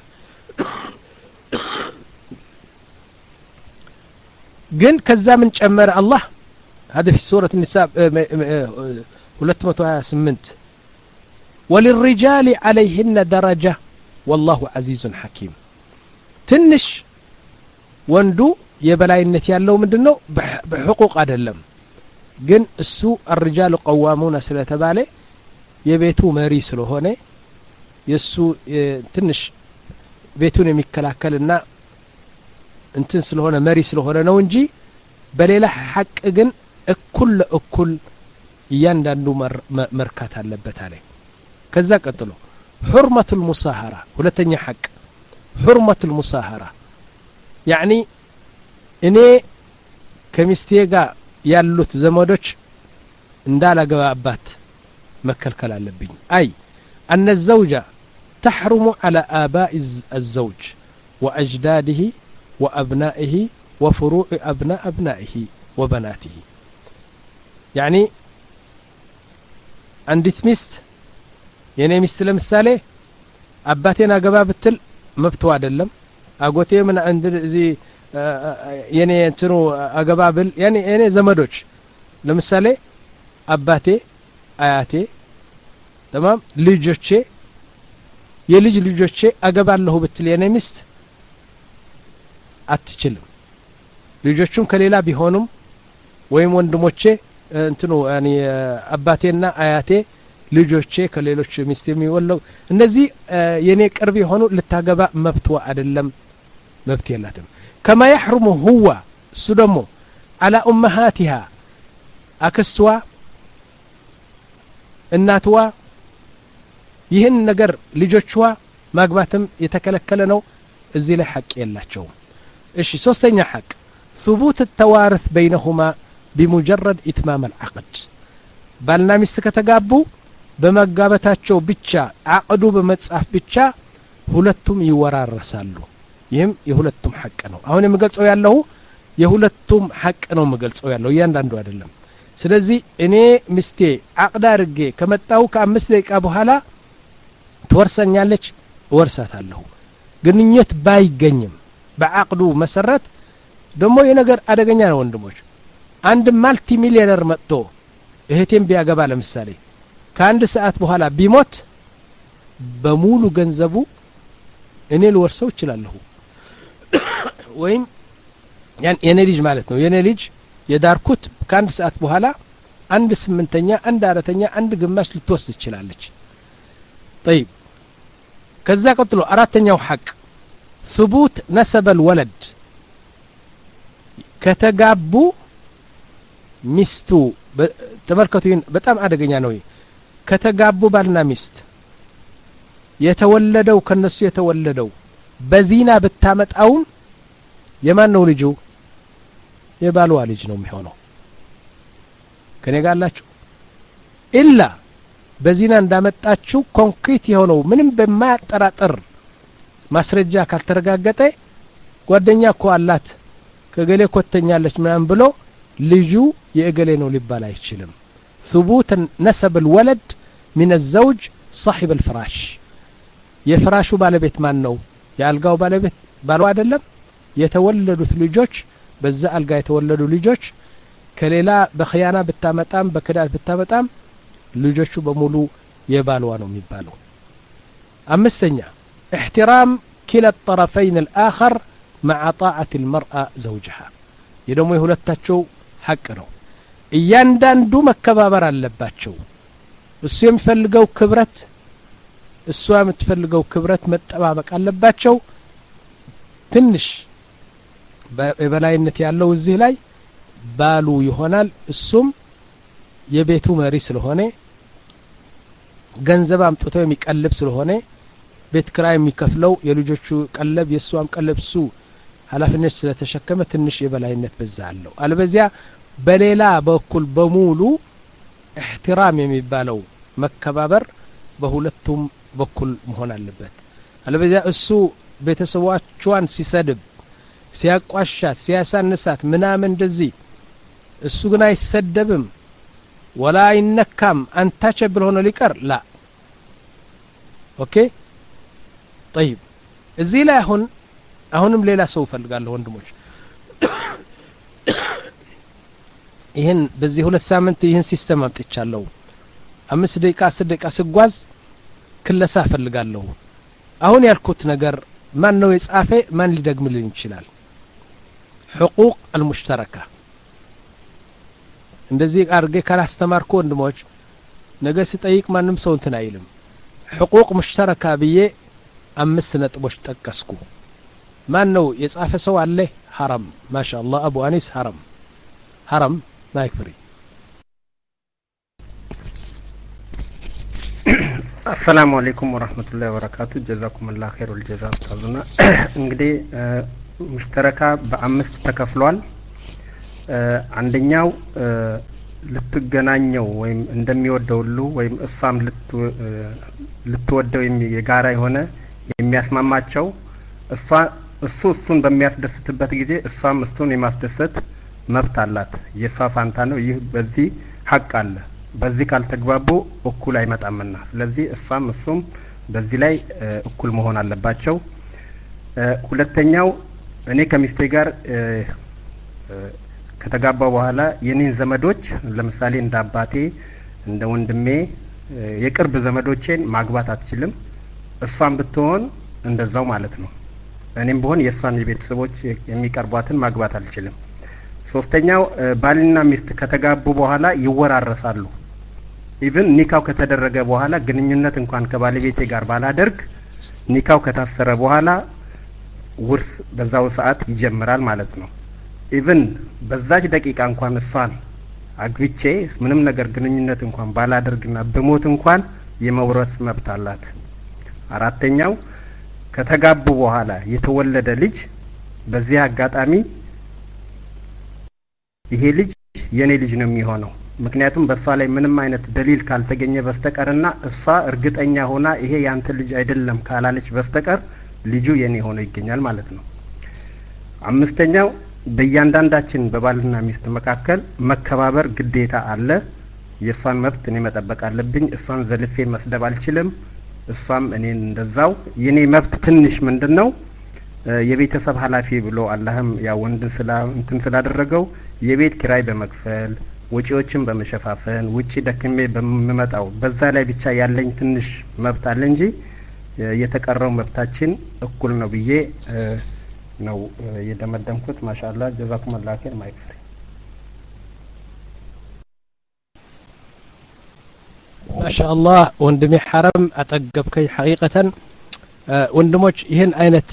ግን ከዛ ምን ጨመረ አላህ هذا في سورة النساء مئة وثمانية وللرجال عليهن درجة والله عزيز حكيم ትንሽ ወንዱ የበላይነት ያለው ምንድነው በحقوق አይደለም ግን እሱ الرجال قوامون ስለተባለ የቤቱ መሪ ስለሆነ የሱ ትንሽ ቤቱን የሚከላከልና እንትን ስለሆነ መሪ ስለሆነ ነው እንጂ በሌላ ሐቅ ግን እኩል ለእኩል እያንዳንዱ መርካት አለበት አለ ከዛ ቀጥሎ حرمة المصاهرة ሁለተኛ ሐቅ حرمة المصاهرة يعني እኔ ከሚስቴ ጋር ያሉት ዘመዶች እንዳላገባባት መከልከል አለብኝ አይ أن الزوجة تحرم على آباء الزوج وأجداده وأبنائه وفروع أبناء أبنائه وبناته يعني عندت مست يعني مست لمثاله أباتنا أقبا بتل مفتوى አይደለም አጎቴ ምን عند زي يعني እንትኑ أقبا بل يعني يعني ዘመዶች ለምሳሌ አባቴ አያቴ تمام ልጆቼ የልጅ ልጆቼ አገባለሁ ብትል የኔ ሚስት አትችልም ልጆቹም ከሌላ ቢሆኑም ወይም ወንድሞቼ እንትኑ ያኒ አባቴና አያቴ ልጆቼ ከሌሎች ሚስት የሚወለው እነዚህ የኔ ቅርብ የሆኑ ልታገባ መብትዋ አይደለም መብት የላትም كما يحرم هو سدمو على امهاتها አክስቷ እናትዋ ይህን ነገር ልጆቿ ማግባትም የተከለከለ ነው እዚህ ላይ ሐቅ የላቸውም እሺ ሶስተኛ ሐቅ ثبوت التوارث بينهما بمجرد اتمام العقد ባልና ሚስት ከተጋቡ በመጋባታቸው ብቻ አቅዱ በመጻፍ ብቻ ሁለቱም ይወራረሳሉ ይህም የሁለቱም ሐቅ ነው አሁን የምገልጸው ያለው የሁለቱም ሐቅ ነው የምገልጸው ያለው እያንዳንዱ አይደለም ስለዚህ እኔ ሚስቴ አቅዳ አድርጌ ከመጣው ከአምስት ደቂቃ በኋላ ትወርሰኛለች ወርሳታለሁ ግንኙነት ባይገኝም በአቅዱ መሰረት ደሞ የነገር አደገኛ ነው ወንድሞች አንድ ማልቲ ሚሊዮነር መጥቶ እህቴም ቢያገባ ለምሳሌ ከአንድ ሰዓት በኋላ ቢሞት በሙሉ ገንዘቡ እኔ ልወርሰው ይችላልሁ ወይም ያን የኔ ልጅ ማለት ነው የኔ ልጅ የዳርኩት ከአንድ ሰዓት በኋላ አንድ ስምንተኛ አንድ አራተኛ አንድ ግማሽ ልትወስድ ይችላለች طيب ከዛ ቀጥሎ አራተኛው ሐቅ ثبوت نسب الولد ከተጋቡ ሚስቱ ተመልከቱኝ በጣም አደገኛ ነው ከተጋቡ ባልና ሚስት የተወለደው ከነሱ የተወለደው በዚና በታመጣው የማን ነው ልጁ የባልዋ ልጅ ነው የሚሆነው ከኔ ጋር አላችሁ ኢላ በዚና እንዳመጣችሁ ኮንክሪት የሆነው ምንም በማያጠራጥር ማስረጃ ካልተረጋገጠ ጓደኛ እኮ አላት ከገሌ ኮተኛለች ምናምን ብሎ ልጁ የእገሌ ነው ሊባል አይችልም ثبوت نسب الولد من الزوج صاحب الفراش የፍራሹ ባለቤት ማን ነው የአልጋው ባለቤት ባልዋ አይደለም የተወለዱት ልጆች በዛ አልጋ የተወለዱ ልጆች ከሌላ በخيانة በታመጣም በከዳር በታመጣም ልጆቹ በሙሉ የባልዋ ነው የሚባለው አምስተኛ احترام كلا الطرفين الآخر مع طاعة المرأة زوجها يدوم يهولتاچو حق ነው እያንዳንዱ መከባበር አለባቸው እሱ የሚፈልገው ክብረት እሷ የምትፈልገው ክብረት መጠባበቅ አለባቸው ትንሽ በበላይነት ያለው እዚህ ላይ ባሉ ይሆናል እሱም የቤቱ መሪ ስለሆነ ገንዘብ አምጥቶ የሚቀልብ ስለሆነ ቤት ክራይ የሚከፍለው የልጆቹ ቀለብ የሷም ቀለብ ሱ ኃላፊነት ስለተሸከመ ትንሽ የበላይነት በዛ አለው አለበዚያ በሌላ በኩል በሙሉ احترام የሚባለው መከባበር በሁለቱም በኩል መሆን አለበት አለበዚያ እሱ ቤተሰቦቿን ሲሰድብ ሲያቋሻት ሲያሳንሳት ምናምን እንደዚህ እሱ ግን አይሰደብም ወላ ይነካም አንታቸብል ሆኖ ሊቀር ላ ኦኬ طيب እዚህ ላይ አሁን አሁንም ሌላ ሰው ፈልጋለሁ ወንድሞች ይሄን በዚህ ሁለት ሳምንት ይሄን ሲስተም አጥቻለሁ አምስት ደቂቃ አስር ደቂቃ ስጓዝ ክለሳ ፈልጋለሁ አሁን ያልኩት ነገር ማን ነው የጻፈ ማን ሊደግምልኝ ይችላል حقوق المشتركه እንደዚህ አርገ ካላስተማርኩ ወንድሞች ነገ ሲጠይቅ ማንንም ሰው እንትን አይልም حقوق مشتركه ብዬ አምስት ነጥቦች ጠቀስኩ ማን ነው የጻፈ ሰው አለ حرام ما شاء الله ابو انيس حرام حرام ما يكفري السلام عليكم ورحمة الله وبركاته جزاكم الله خير الجزاء استاذنا እንግዲህ ሙሽተረካ በአምስት ተከፍሏል አንደኛው ልትገናኘው ወይም እንደሚወደው ሁሉ ወይም እሷም ልትወደው የጋራ የሆነ የሚያስማማቸው እሷ እሱ እሱን በሚያስደስትበት ጊዜ እሷም እሱን የማስደሰት መብት አላት የሷ ፋንታ ነው ይህ በዚህ ሐቅ አለ በዚህ ካልተግባቡ እኩል አይመጣምና ስለዚህ እሷም እሱም በዚህ ላይ እኩል መሆን አለባቸው ሁለተኛው እኔ ከሚስቴ ጋር ከተጋባው በኋላ የኔን ዘመዶች ለምሳሌ እንደ አባቴ እንደ ወንድሜ የቅርብ ዘመዶቼን ማግባት አትችልም እሷም ብትሆን እንደዛው ማለት ነው እኔም ብሆን የሷን የቤተሰቦች የሚቀርቧትን ማግባት አልችልም ሶስተኛው ባልና ሚስት ከተጋቡ በኋላ ይወራረሳሉ ኢቭን ኒካው ከተደረገ በኋላ ግንኙነት እንኳን ከባለቤቴ ጋር ባላደርግ ኒካው ከታሰረ በኋላ ውርስ በዛው ሰዓት ይጀምራል ማለት ነው ኢቭን በዛች ደቂቃ እንኳን እሷን አግብቼ ምንም ነገር ግንኙነት እንኳን ባላደርግና በሞት እንኳን የመውረስ መብት አላት አራተኛው ከተጋቡ በኋላ የተወለደ ልጅ በዚህ አጋጣሚ ይሄ ልጅ የኔ ልጅ ነው የሚሆነው ምክንያቱም በሷ ላይ ምንም አይነት ደሊል ካልተገኘ በስተቀርና እሷ እርግጠኛ ሆና ይሄ ያንተ ልጅ አይደለም ካላለች በስተቀር ልጁ የኔ ሆኖ ይገኛል ማለት ነው። አምስተኛው በእያንዳንዳችን በባልና ሚስት መካከል መከባበር ግዴታ አለ። የሷን መብት እኔ መጠበቅ አለብኝ። እሷን ዘልፌ መስደብ አልችልም። እሷም እኔን እንደዛው። የኔ መብት ትንሽ ምንድነው የቤተሰብ ኃላፊ ብሎ አላህም ያ ወንድን ስላ እንትን ስላደረገው የቤት ኪራይ በመክፈል ወጪዎችን በመሸፋፈን ውጪ ደክሜ በመመጣው በዛ ላይ ብቻ ያለኝ ትንሽ መብት አለ እንጂ የተቀረው መብታችን እኩል ነው ብዬ ነው የደመደምኩት። ማሻአላህ ጀዛኩም አላህ ኸይር ማይክፍሪ ማሻአላህ ወንድሜ ሐረም አጠገብከኝ ሐቂቀተን ወንድሞች ይሄን አይነት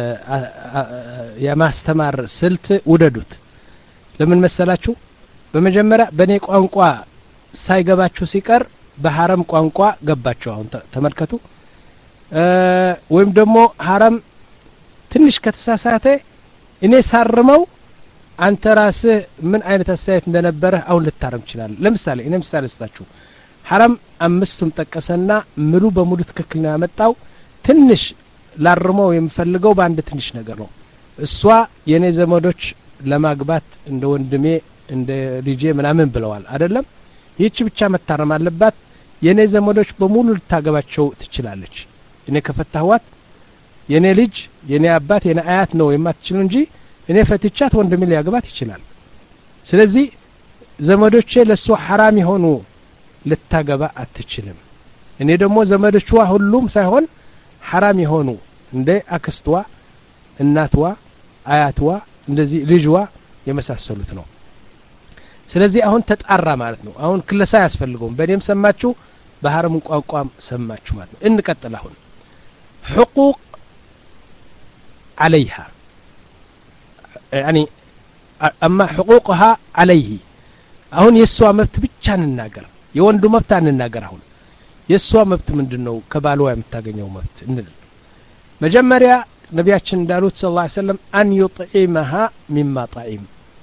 የማስተማር ስልት ውደዱት። ለምን መሰላችሁ? በመጀመሪያ በኔ ቋንቋ ሳይገባችሁ ሲቀር በሐረም ቋንቋ ገባችሁ። አሁን ተመልከቱ። ወይም ደግሞ ሐረም ትንሽ ከተሳሳተ እኔ ሳርመው አንተ ራስህ ምን አይነት አስተያየት እንደነበረ አሁን ልታረም ይችላል። ለምሳሌ እኔ ምሳሌ ልስጣችሁ። ሐረም አምስቱም ጠቀሰና ሙሉ በሙሉ ትክክል ነው ያመጣው። ትንሽ ላርመው የምፈልገው በአንድ ትንሽ ነገር ነው። እሷ የኔ ዘመዶች ለማግባት እንደ ወንድሜ እንደ ልጄ ምናምን ብለዋል አይደለም? ይህች ብቻ መታረም አለባት። የኔ ዘመዶች በሙሉ ልታገባቸው ትችላለች። እኔ ከፈታኋት የኔ ልጅ የኔ አባት የኔ አያት ነው የማትችል እንጂ እኔ ፈትቻት ወንድሜ ሊያገባት ይችላል። ስለዚህ ዘመዶቼ ለሱ حرام ይሆኑ ልታገባ አትችልም። እኔ ደግሞ ዘመዶቿ ሁሉም ሳይሆን حرام ይሆኑ እንደ አክስቷ እናቷ አያቷ እንደዚህ ልጅዋ የመሳሰሉት ነው። ስለዚህ አሁን ተጣራ ማለት ነው። አሁን ክለሳ ያስፈልገው በእኔም ሰማችሁ በሐረም ቋንቋም ሰማችሁ ማለት ነው። እንቀጥል። አሁን حقوق عليها يعني اما حقوقها عليه አሁን የሷ መብት ብቻ እንናገር የወንዱ መብት አንናገር። አሁን የሷ መብት ምንድነው? ከባሏ የምታገኘው መብት እንል። መጀመሪያ ነቢያችን እንዳሉት ሰለላሁ ዐለይሂ ወሰለም አን يطعمها مما طعم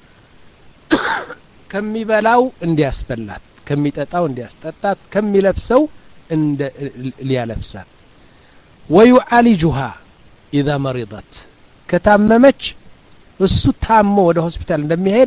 ከሚበላው እንዲያስበላት ከሚጠጣው እንዲያስጠጣት ከሚለብሰው እንደ ሊያለብሳት ويعالجها اذا مرضت ከታመመች እሱ ታሞ ወደ ሆስፒታል እንደሚሄድ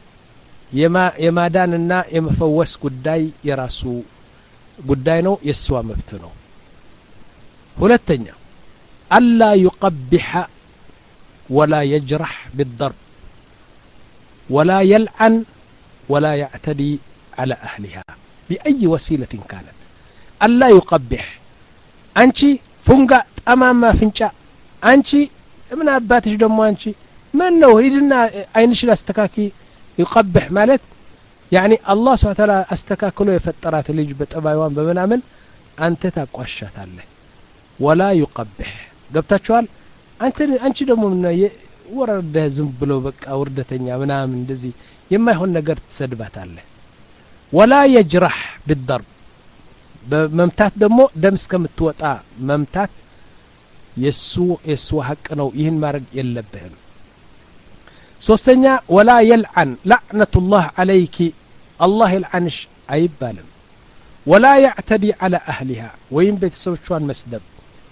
የማዳንና የመፈወስ ጉዳይ የራሱ ጉዳይ ነው። የሷ መብት ነው። ሁለተኛ ألا يقبح ولا يجرح بالضرب ولا يلعن ولا يعتدي على أهلها بأي وسيلة كانت. ألا يقبح أنت فنقا أمام فنشا أنت من أباتش دمو أنت من نو هيدنا أينش لاستكاكي يقبح مالت يعني الله سبحانه وتعالى استكاكلو يفترات اللي جبت أبايوان بمنامن أنت تقوشت الله ولا يقبح ገብታችኋል? አንተ አንቺ ደግሞ ምን ወረደ ዝም ብሎ በቃ ወርደተኛ ምናምን እንደዚህ የማይሆን ነገር ትሰድባታለህ። ولا يجرح بالضرب በመምታት ደግሞ ደም እስከምትወጣ መምታት የሱ የሱ ሐቅ ነው። ይህን ማድረግ የለብህም። ሶስተኛ ولا يلعن لعنة الله عليك الله يلعنش አይባልም። ولا يعتدي على أهلها ወይም ቤተሰቦቿን መስደብ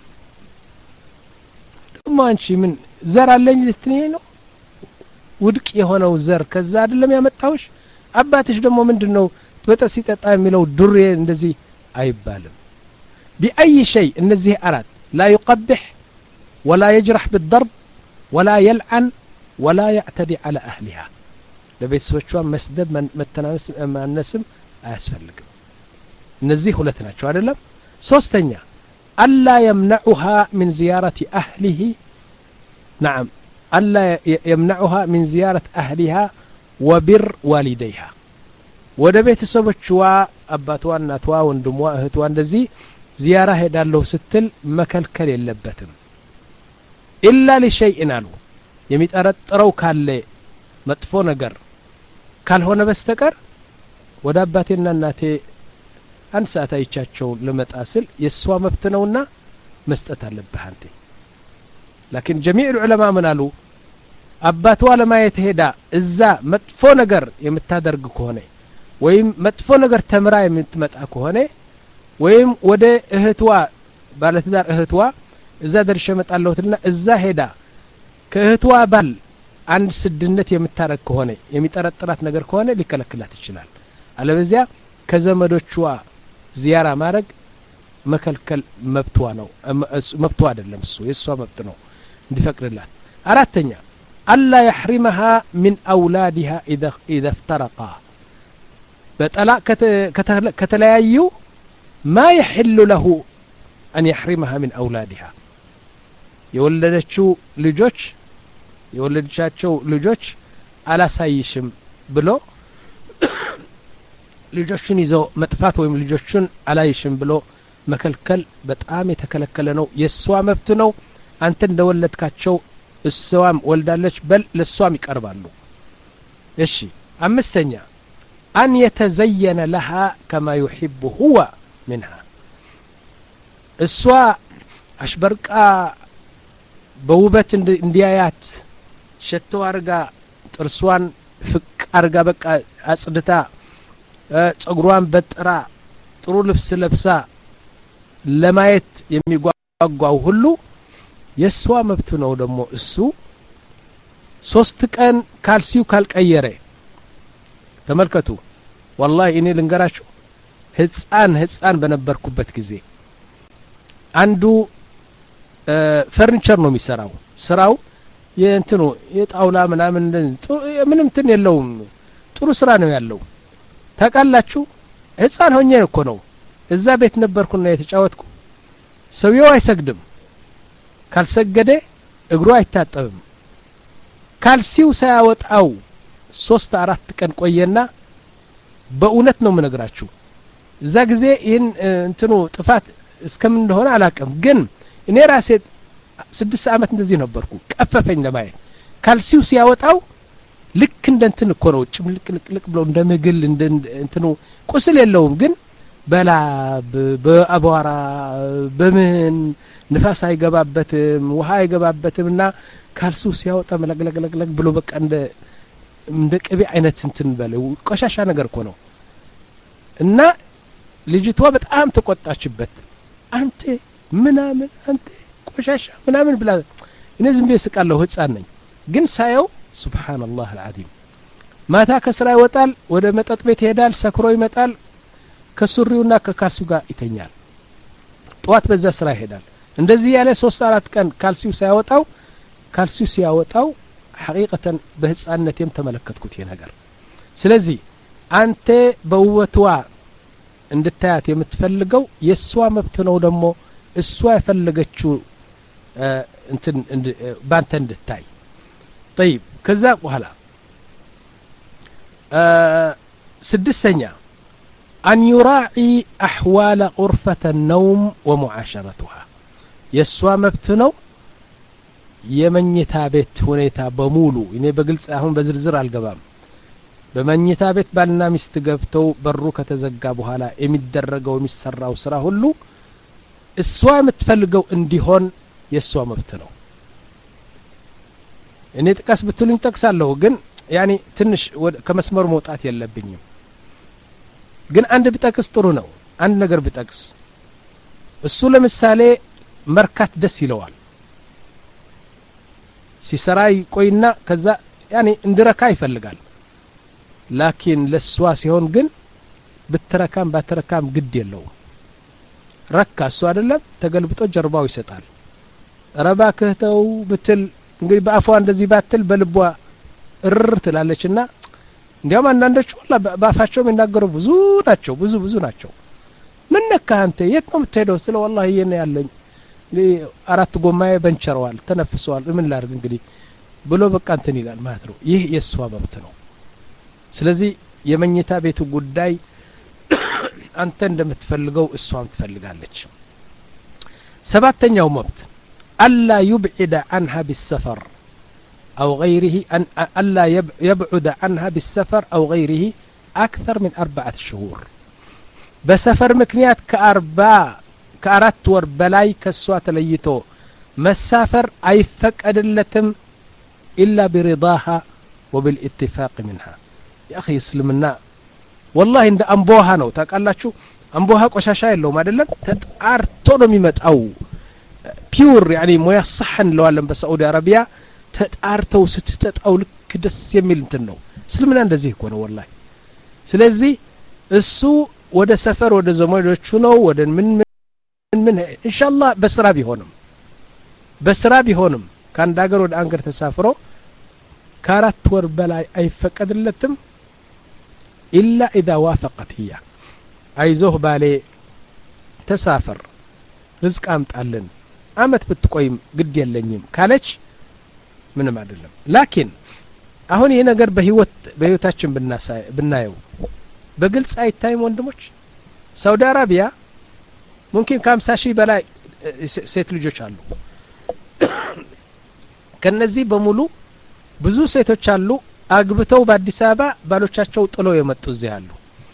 ማንቺ ምን ዘር አለኝ ልትነኝ ነው? ውድቅ የሆነው ዘር ከዛ አይደለም ያመጣውሽ? አባትሽ ደግሞ ምንድነው በጠስ ሲጠጣ የሚለው ዱሬ እንደዚህ አይባልም። بأي شيء እነዚህ አራት لا يقبح ولا يجرح بالضرب ولا يلعن ولا يعتدي على أهلها ለቤተሰቦቿ መስደብ መተናነስ ማነስም አያስፈልግም። እነዚህ ሁለት ናቸው አይደለም? ሶስተኛ ألا يمنعها من زيارة أهله. نعم ألا يمنعها من زيارة أهلها وبر والديها ወደ ቤተሰቦቿ አባቷ እናቷ ወንድሟ እህቷ እንደዚህ ዚያራ ሄዳለሁ ስትል መከልከል የለበትም። ኢላ ለሸይء አሉ የሚጠረጥረው ካለ መጥፎ ነገር ካልሆነ በስተቀር ወደ አባቴና እናቴ አንድ ሰዓት አይቻቸው ለመጣስል የሷ መብት ነውና መስጠት አለብህ አንተ። لكن جميع العلماء من قالوا አባቷ ለማየት ሄዳ እዛ መጥፎ ነገር የምታደርግ ከሆነ ወይም መጥፎ ነገር ተምራ የምትመጣ ከሆነ ወይም ወደ እህቷ ባለትዳር እህቷ እዛ ደርሼ መጣለሁትና እዛ ሄዳ ከእህቷ ባል አንድ ስድነት የምታረግ ከሆነ የሚጠረጥራት ነገር ከሆነ ሊከለክላት ይችላል አለበዚያ ከዘመዶቿ ዚያራ ማድረግ መከልከል መብቷ ነው መብቷ አይደለም እሱ የሷ መብት ነው እንዲፈቅድላት አራተኛ ألا يحرمها من أولادها إذا إذا افترقا بطلاق كتلايو ما يحل له أن يحرمها من أولادها يولدشو لجوج يولدشاتشو لجوج على سايشم بلو ልጆችን ይዘው መጥፋት ወይም ልጆችን አላይሽም ብሎ መከልከል በጣም የተከለከለ ነው የሷ መብት ነው አንተ እንደወለድካቸው እሷም ወልዳለች በል ለሷም ይቀርባሉ እሺ አምስተኛ أن يتزين لها كما يحب هو منها እሷ አሽበርቃ በውበት እንዲያያት ሸቶ አርጋ ጥርሷን ፍቅ አርጋ በቃ አጽድታ ጸጉሯን በጥራ ጥሩ ልብስ ለብሳ ለማየት የሚጓጓው ሁሉ የሷ መብት ነው ደሞ እሱ ሶስት ቀን ካልሲው ካልቀየረ ተመልከቱ والله እኔ ልንገራችሁ ህፃን ህፃን በነበርኩበት ጊዜ አንዱ ፈርኒቸር ነው የሚሰራው ስራው የእንትኑ የጣውላ ምናምን ምንም እንትን የለውም ጥሩ ስራ ነው ያለው ታቃላችሁ ህፃን ሆኜ እኮ ነው እዛ ቤት ነበርኩና የተጫወትኩ ሰውየው አይሰግድም ካልሰገደ እግሩ አይታጠብም ካልሲው ሳያወጣው ሶስት አራት ቀን ቆየና በእውነት ነው ምነግራችሁ እዛ ጊዜ ይሄን እንትኑ ጥፋት እስከምን እንደሆነ አላቀም ግን እኔ ራሴ ስድስት አመት እንደዚህ ነበርኩ ቀፈፈኝ ለማየት ካልሲው ሲያወጣው ልክ እንደንትን እኮ ነው ጭምልቅልቅ ብሎ እንደምግል እንደ እንትኑ ቁስል የለውም ግን በላ በአቧራ በምን ንፋስ አይገባበትም ውሃ አይገባበትምና ካልሲው ሲያወጣ መለግለግለግ ብሎ በቃ እንደ እንደ ቅቤ አይነት እንትን በለው ቆሻሻ ነገር እኮ ነው እና ልጅቷ በጣም ተቆጣችበት አንተ ምናምን አንተ ቆሻሻ ምናምን ብላ እኔ ዝም ብዬ ስቃለሁ ህፃን ነኝ ግን ሳየው ሱብሃንአላህ አልዓዚም ማታ ከስራ ይወጣል ወደ መጠጥ ቤት ይሄዳል ሰክሮ ይመጣል ከሱሪውና ከካልሲው ጋር ይተኛል ጧት በዛ ስራ ይሄዳል እንደዚህ ያለ ሶስት አራት ቀን ካልሲው ሳይወጣው ካልሲው ሲያወጣው ሐቂቀተን በህፃንነቴም ተመለከትኩት ይሄ ነገር ስለዚህ አንተ በውበቷ እንድታያት የምትፈልገው የሷ መብት ነው ደሞ እሷ የፈለገችው እንትን ባንተ እንድታይ طيب ከዛ በኋላ ስድስተኛ أن يراعي أحوال غرفة النوم ومعاشرتها يسوى مبتنو የመኝታ ቤት ሁኔታ በሙሉ እኔ በግልጽ አሁን በዝርዝር አልገባም በመኝታ ቤት ባልና ሚስት ገብተው በሩ ከተዘጋ በኋላ የሚደረገው የሚሰራው ስራ ሁሉ እሷ የምትፈልገው እንዲሆን የሷ መብት ነው እኔ ጥቅስ ብትሉኝ ጠቅሳለሁ ግን ያኒ ትንሽ ከመስመሩ መውጣት የለብኝም ግን አንድ ብጠቅስ ጥሩ ነው አንድ ነገር ብጠቅስ እሱ ለምሳሌ መርካት ደስ ይለዋል ሲሰራይ ቆይና ከዛ ያኒ እንድረካ ይፈልጋል ላኪን ለሷ ሲሆን ግን ብትረካም ባትረካም ግድ የለው ረካ እሱ አይደለም ተገልብጦ ጀርባው ይሰጣል ረባ ከህተው ብትል እንግዲህ በአፏ እንደዚህ ባትል በልቧ እር ትላለችና እንዲያውም አንዳንዶች ሁላ ባፋቸው የሚናገሩ ብዙ ናቸው ብዙ ብዙ ናቸው ምን ነካ አንተ የት ነው የምትሄደው ስለ والله ይሄን ያለኝ አራት ጎማዬ በንቸረዋል ተነፍሷል ምን ላርግ እንግዲህ ብሎ በቃ እንትን ይላል ማለት ነው ይህ የሷ መብት ነው ስለዚህ የመኝታ ቤቱ ጉዳይ አንተ እንደምትፈልገው እሷም ትፈልጋለች ሰባተኛው መብት ألا يبعد عنها بالسفر أو غيره أن ألا يبعد عنها بالسفر أو غيره أكثر من أربعة شهور بسفر مكنيات كأربع كأرات ور بلاي كسوات ليتو مسافر አይፈቀድለትም إلا برضاها وبالاتفاق منها يا أخي اسلمنا والله عند أنبوها ነው ታውቃላችሁ أنبوها ቆሻሻ የለውም አይደለም ተጣርቶ ነው የሚመጣው ፒውር يعني مويه صحن ለዋለም በሳዑዲ አረቢያ ተጣርተው ስትጠጣው ልክ ደስ የሚል እንትን ነው እስልምና እንደዚህ እኮ ነው والله ስለዚህ እሱ ወደ ሰፈር ወደ ዘመዶቹ ነው ወደ ምን ምን ኢንሻአላህ በስራ ቢሆንም በስራ ቢሆንም ካንድ ሀገር ወደ አንገር ተሳፍሮ ከአራት ወር በላይ አይፈቀድለትም إلا إذا وافقت هي አይዞህ ባሌ ተሳፈር ርዝቅ አምጣልን አመት ብትቆይም ግድ የለኝም ካለች ምንም አይደለም ላኪን አሁን ይሄ ነገር በህይወት በህይወታችን ብናሳይ ብናየው በግልጽ አይታይም ወንድሞች ሳውዲ አረቢያ ممكن ከ50 ሺህ በላይ ሴት ልጆች አሉ ከነዚህ በሙሉ ብዙ ሴቶች አሉ አግብተው በአዲስ አበባ ባሎቻቸው ጥለው የመጡ እዚህ አሉ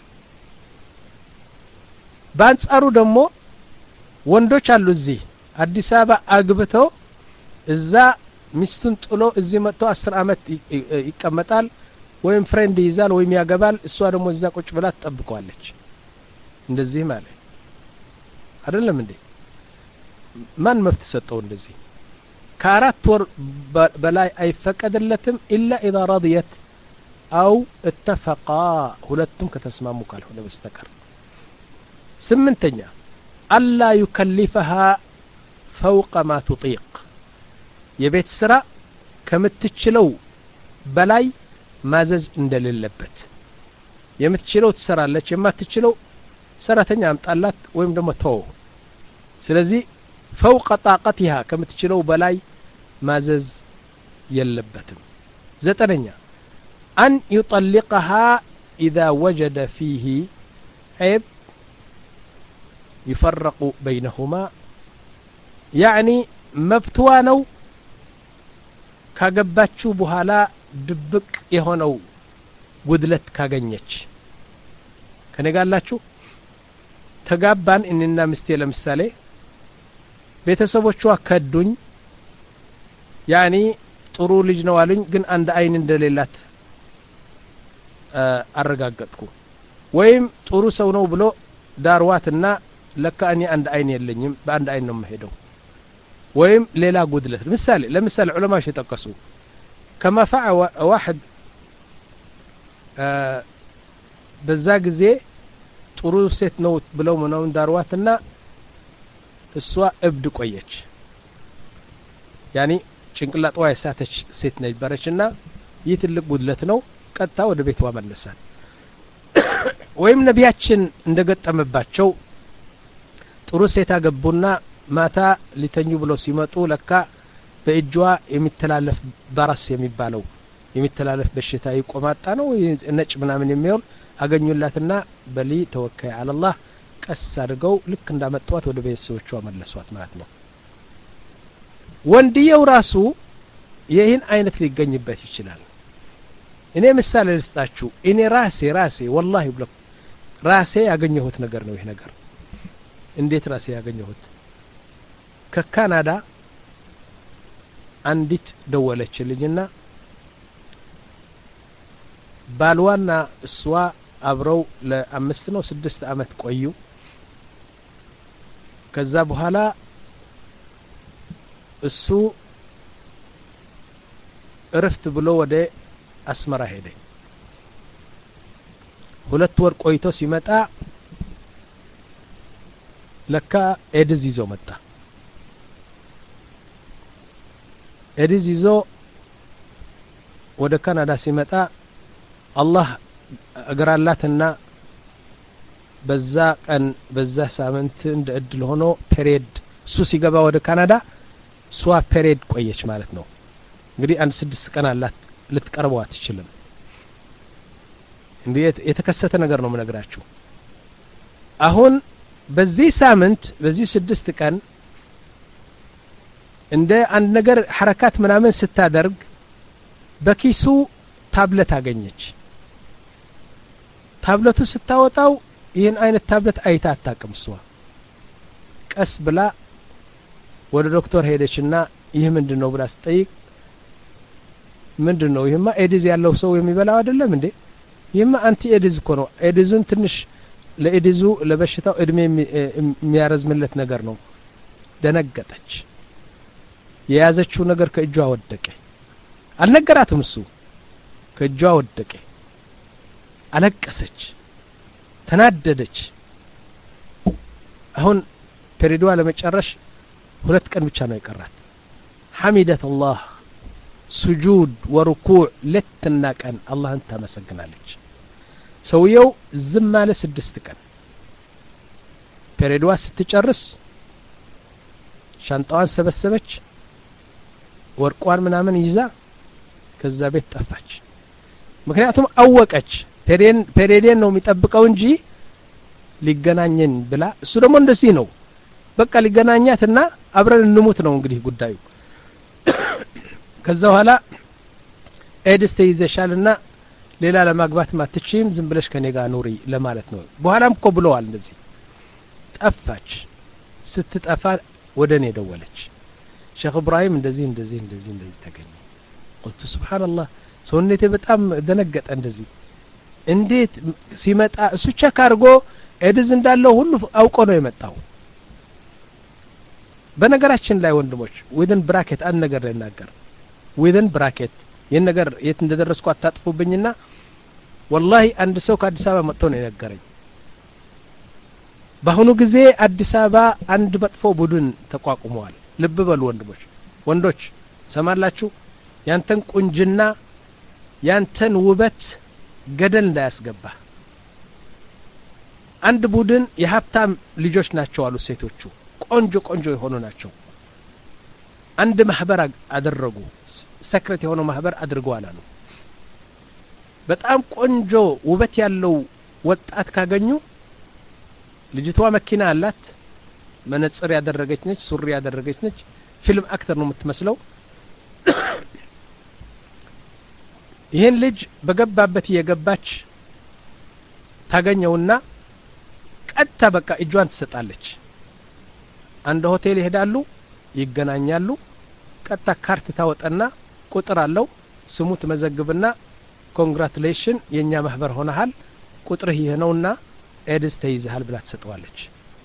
በአንጻሩ ደግሞ ወንዶች አሉ እዚህ አዲስ አበባ አግብተው እዛ ሚስቱን ጥሎ እዚህ መጥቶ አስር አመት ይቀመጣል ወይም ፍሬንድ ይዛል ወይም ያገባል እሷ ደግሞ እዛ ቁጭ ብላ ተጠብቀዋለች እንደዚህ ማለት አይደለም እንዴ ማን መፍት ሰጠው እንደዚህ ከአራት ወር በላይ አይፈቀድለትም إلا إذا رضيت أو اتفقا ሁለቱም ከተስማሙ ካልሆነ በስተቀር ስምንተኛ ألا يكلفها فوق ما تطيق የቤት ስራ ከምትችለው በላይ ማዘዝ እንደሌለበት የምትችለው ትሰራለች የማትችለው ሰራተኛ አምጣላት ወይም ደግሞ ተው ስለዚህ فوق طاقتها ከምትችለው በላይ ማዘዝ የለበትም ዘጠነኛ أن يطلقها إذا وجد فيه عيب يفرق بينهما يعني مبتوا ነው ካገባችሁ በኋላ ድብቅ የሆነው ጉድለት ካገኘች ከነጋላችሁ ተጋባን እንና ምስቴ ለምሳሌ ቤተሰቦቿ ከዱኝ ያኒ ጥሩ ልጅ ነው አሉኝ ግን አንድ አይን እንደሌላት አረጋግጥኩ ወይም ጥሩ ሰው ነው ብሎ ዳርዋትና ለካ እኔ አንድ አይን የለኝም በአንድ አይን ነው መሄደው ወይም ሌላ ጉድለት ለምሳሌ ለምሳሌ ዑለማዎች ተጠቀሱ كما فعل واحد በዛ ጊዜ ጥሩ ሴት ነው ብለው ነው ዳርዋትና እሷ እብድ ቆየች ያኒ ጭንቅላቷ ያሳተች ሴት ነበረችና ይህ ትልቅ ጉድለት ነው ቀጣ ወደ ቤቷ መለሳት ወይም ነቢያችን እንደገጠመባቸው ጥሩ ሴት አገቡና ማታ ሊተኙ ብለው ሲመጡ ለካ በእጇ የሚተላለፍ ባራስ የሚባለው የሚተላለፍ በሽታ ይቆማጣ ነው ነጭ ምናምን የሚሆን አገኙላትና በሊ ተወካይ አላህ ቀስ አድርገው ልክ እንዳመጣዋት ወደ ቤተሰቦቿ መለሷት ማለት ነው ወንድየው ራሱ ይህን አይነት ሊገኝበት ይችላል እኔ ምሳሌ ልስጣችሁ እኔ ራሴ ራሴ والله ብለ ራሴ ያገኘሁት ነገር ነው ይሄ ነገር እንዴት ራሴ ያገኘሁት ከካናዳ አንዲት ደወለችልኝና ባልዋና እሷ አብረው ለአምስት ነው ስድስት አመት ቆዩ ከዛ በኋላ እሱ እረፍት ብሎ ወደ አስመራ ሄደ ሁለት ወር ቆይቶ ሲመጣ ለካ ኤድዝ ይዞ መጣ ኤድዝ ይዞ ወደ ካናዳ ሲመጣ አላህ አገራላትና በዛ ቀን በዛ ሳምንት እንደ እድል ሆኖ ፔሪድ እሱ ሲገባ ወደ ካናዳ ሷ ፔሪድ ቆየች ማለት ነው እንግዲህ አንድ ስድስት ቀን አላት ልትቀርበው አትችልም እንዴ የተከሰተ ነገር ነው ምነግራችሁ አሁን በዚህ ሳምንት በዚህ ስድስት ቀን እንደ አንድ ነገር حركات ምናምን ስታደርግ በኪሱ ታብሌት አገኘች ታብሌቱ ስታወጣው ይሄን አይነት ታብሌት አይታ አታውቅም እሷ ቀስ ብላ ወደ ዶክተር ሄደችና ይህ ምንድነው ብላ ስጠይቅ ምንድነው ይሄማ ኤዲዝ ያለው ሰው የሚበላው አይደለም እንዴ ይሄማ አንቲ ኤዲዝ እኮ ነው ኤዲዝን ትንሽ ለኤዲዙ ለበሽታው እድሜ የሚያረዝምለት ነገር ነው ደነገጠች የያዘችው ነገር ከእጇ ወደቀ አልነገራትም እሱ ከእጇ ወደቀ አለቀሰች ተናደደች አሁን ፔሪዷ ለመጨረሽ ሁለት ቀን ብቻ ነው የቀራት ሐሚደት አላህ سجود وركوع لتنا كان الله انت مسجنالك سويو زم على سدست كان بريدوا ستጨርስ ሻንጣዋን ሰበሰበች ወርቋን ምናምን ይዛ ከዛ ቤት ጠፋች ምክንያቱም አወቀች ፔሬን ፔሬዴን ነው የሚጠብቀው እንጂ ሊገናኘን ብላ እሱ ደግሞ እንደዚህ ነው በቃ ሊገናኛትና አብረን እንሙት ነው እንግዲህ ጉዳዩ ከዛ በኋላ ኤድስ ተይዘሻልና ሌላ ለማግባት ማትችም ዝም ብለሽ ከኔ ጋር ኑሪ ለማለት ነው በኋላም እኮ ብለዋል እንደዚህ ጠፋች ስትጠፋ ወደኔ ደወለች ሼክ ኢብራሂም እንደዚህ እንደዚህ እንደዚህ እንደዚህ ተገኘ قلت سبحان الله ሰውነቴ በጣም ደነገጠ እንደዚህ እንዴት ሲመጣ እሱ ቸክ አድርጎ ኤድስ እንዳለው ሁሉ አውቆ ነው የመጣው በነገራችን ላይ ወንድሞች within bracket አንድ ነገር ልናገር within bracket ይሄን ነገር የት እንደደረስኩ አታጥፉብኝና والله አንድ ሰው ከአዲስ አበባ መጥቶ ነው የነገረኝ በአሁኑ ጊዜ አዲስ አበባ አንድ መጥፎ ቡድን ተቋቁመዋል ልብ በሉ ወንድሞች ወንዶች ሰማላችሁ ያንተን ቁንጅና ያንተን ውበት ገደል እንዳያስገባ አንድ ቡድን የሀብታም ልጆች ናቸው አሉ ሴቶቹ ቆንጆ ቆንጆ የሆኑ ናቸው አንድ ማህበር አደረጉ ሰክሬት የሆነ ማህበር አድርገዋል አሉ በጣም ቆንጆ ውበት ያለው ወጣት ካገኙ ልጅቷ መኪና አላት መነጽር ያደረገች ነች ሱሪ ያደረገች ነች ፊልም አክተር ነው የምትመስለው ይሄን ልጅ በገባበት የገባች ታገኘውና ቀጥታ በቃ እጇን ትሰጣለች አንድ ሆቴል ይሄዳሉ ይገናኛሉ ቀጥታ ካርት ታወጣና ቁጥር አለው ስሙ ተመዘግብና ኮንግራቹሌሽን የኛ ማህበር ሆነሃል ቁጥርህ ይሄ ነውና ኤድስ ተይዘሃል ብላ ትሰጠዋለች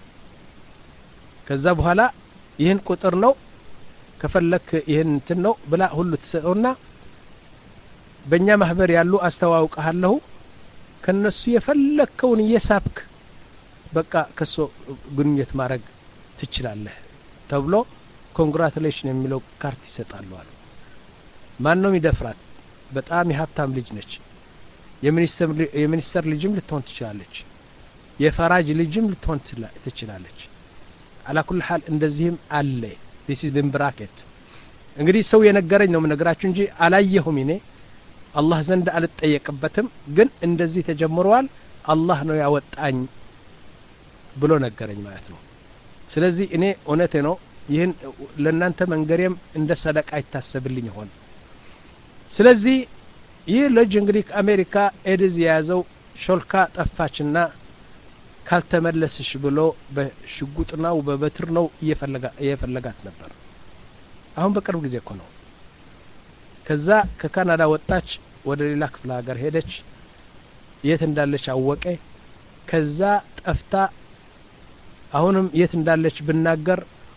ከዛ በኋላ ይሄን ቁጥር ነው ከፈለክ ይሄን እንትን ነው ብላ ሁሉ ትሰጠውና በእኛ ማህበር ያሉ አስተዋውቀሃለሁ ከነሱ የፈለከውን እየሳብክ በቃ ከሶ ግንኙነት ማድረግ ትችላለህ ተብሎ ኮንግራቹሌሽን የሚለው ካርት ይሰጣሉ አሉ ማን ነው የሚደፍራት በጣም የሀብታም ልጅ ነች የሚኒስተር የሚኒስተር ልጅም ልትሆን ትችላለች የፈራጅ ልጅም ልትሆን ትችላለች على كل حال እንደዚህም አለ this is in bracket እንግዲህ ሰው የነገረኝ ነው የምነግራችሁ እንጂ አላየሁም እኔ አላህ ዘንድ አልጠየቅበትም ግን እንደዚህ ተጀምሯል አላህ ነው ያወጣኝ ብሎ ነገረኝ ማለት ነው ስለዚህ እኔ ኦነቴ ነው ይሄን ለናንተ መንገሪያም እንደ ሰደቃ ይታሰብልኝ ይሆን ስለዚህ ይህ ልጅ እንግዲህ ከአሜሪካ ኤድዝ ያዘው ሾልካ ጠፋችና ካልተመለስሽ ብሎ በሽጉጥናው በበትር ነው እየፈለጋ እየፈለጋት ነበር አሁን በቅርብ ጊዜ እኮ ነው ከዛ ከካናዳ ወጣች ወደ ሌላ ክፍለ ሀገር ሄደች የት እንዳለች አወቀ ከዛ ጠፍታ አሁንም የት እንዳለች ብናገር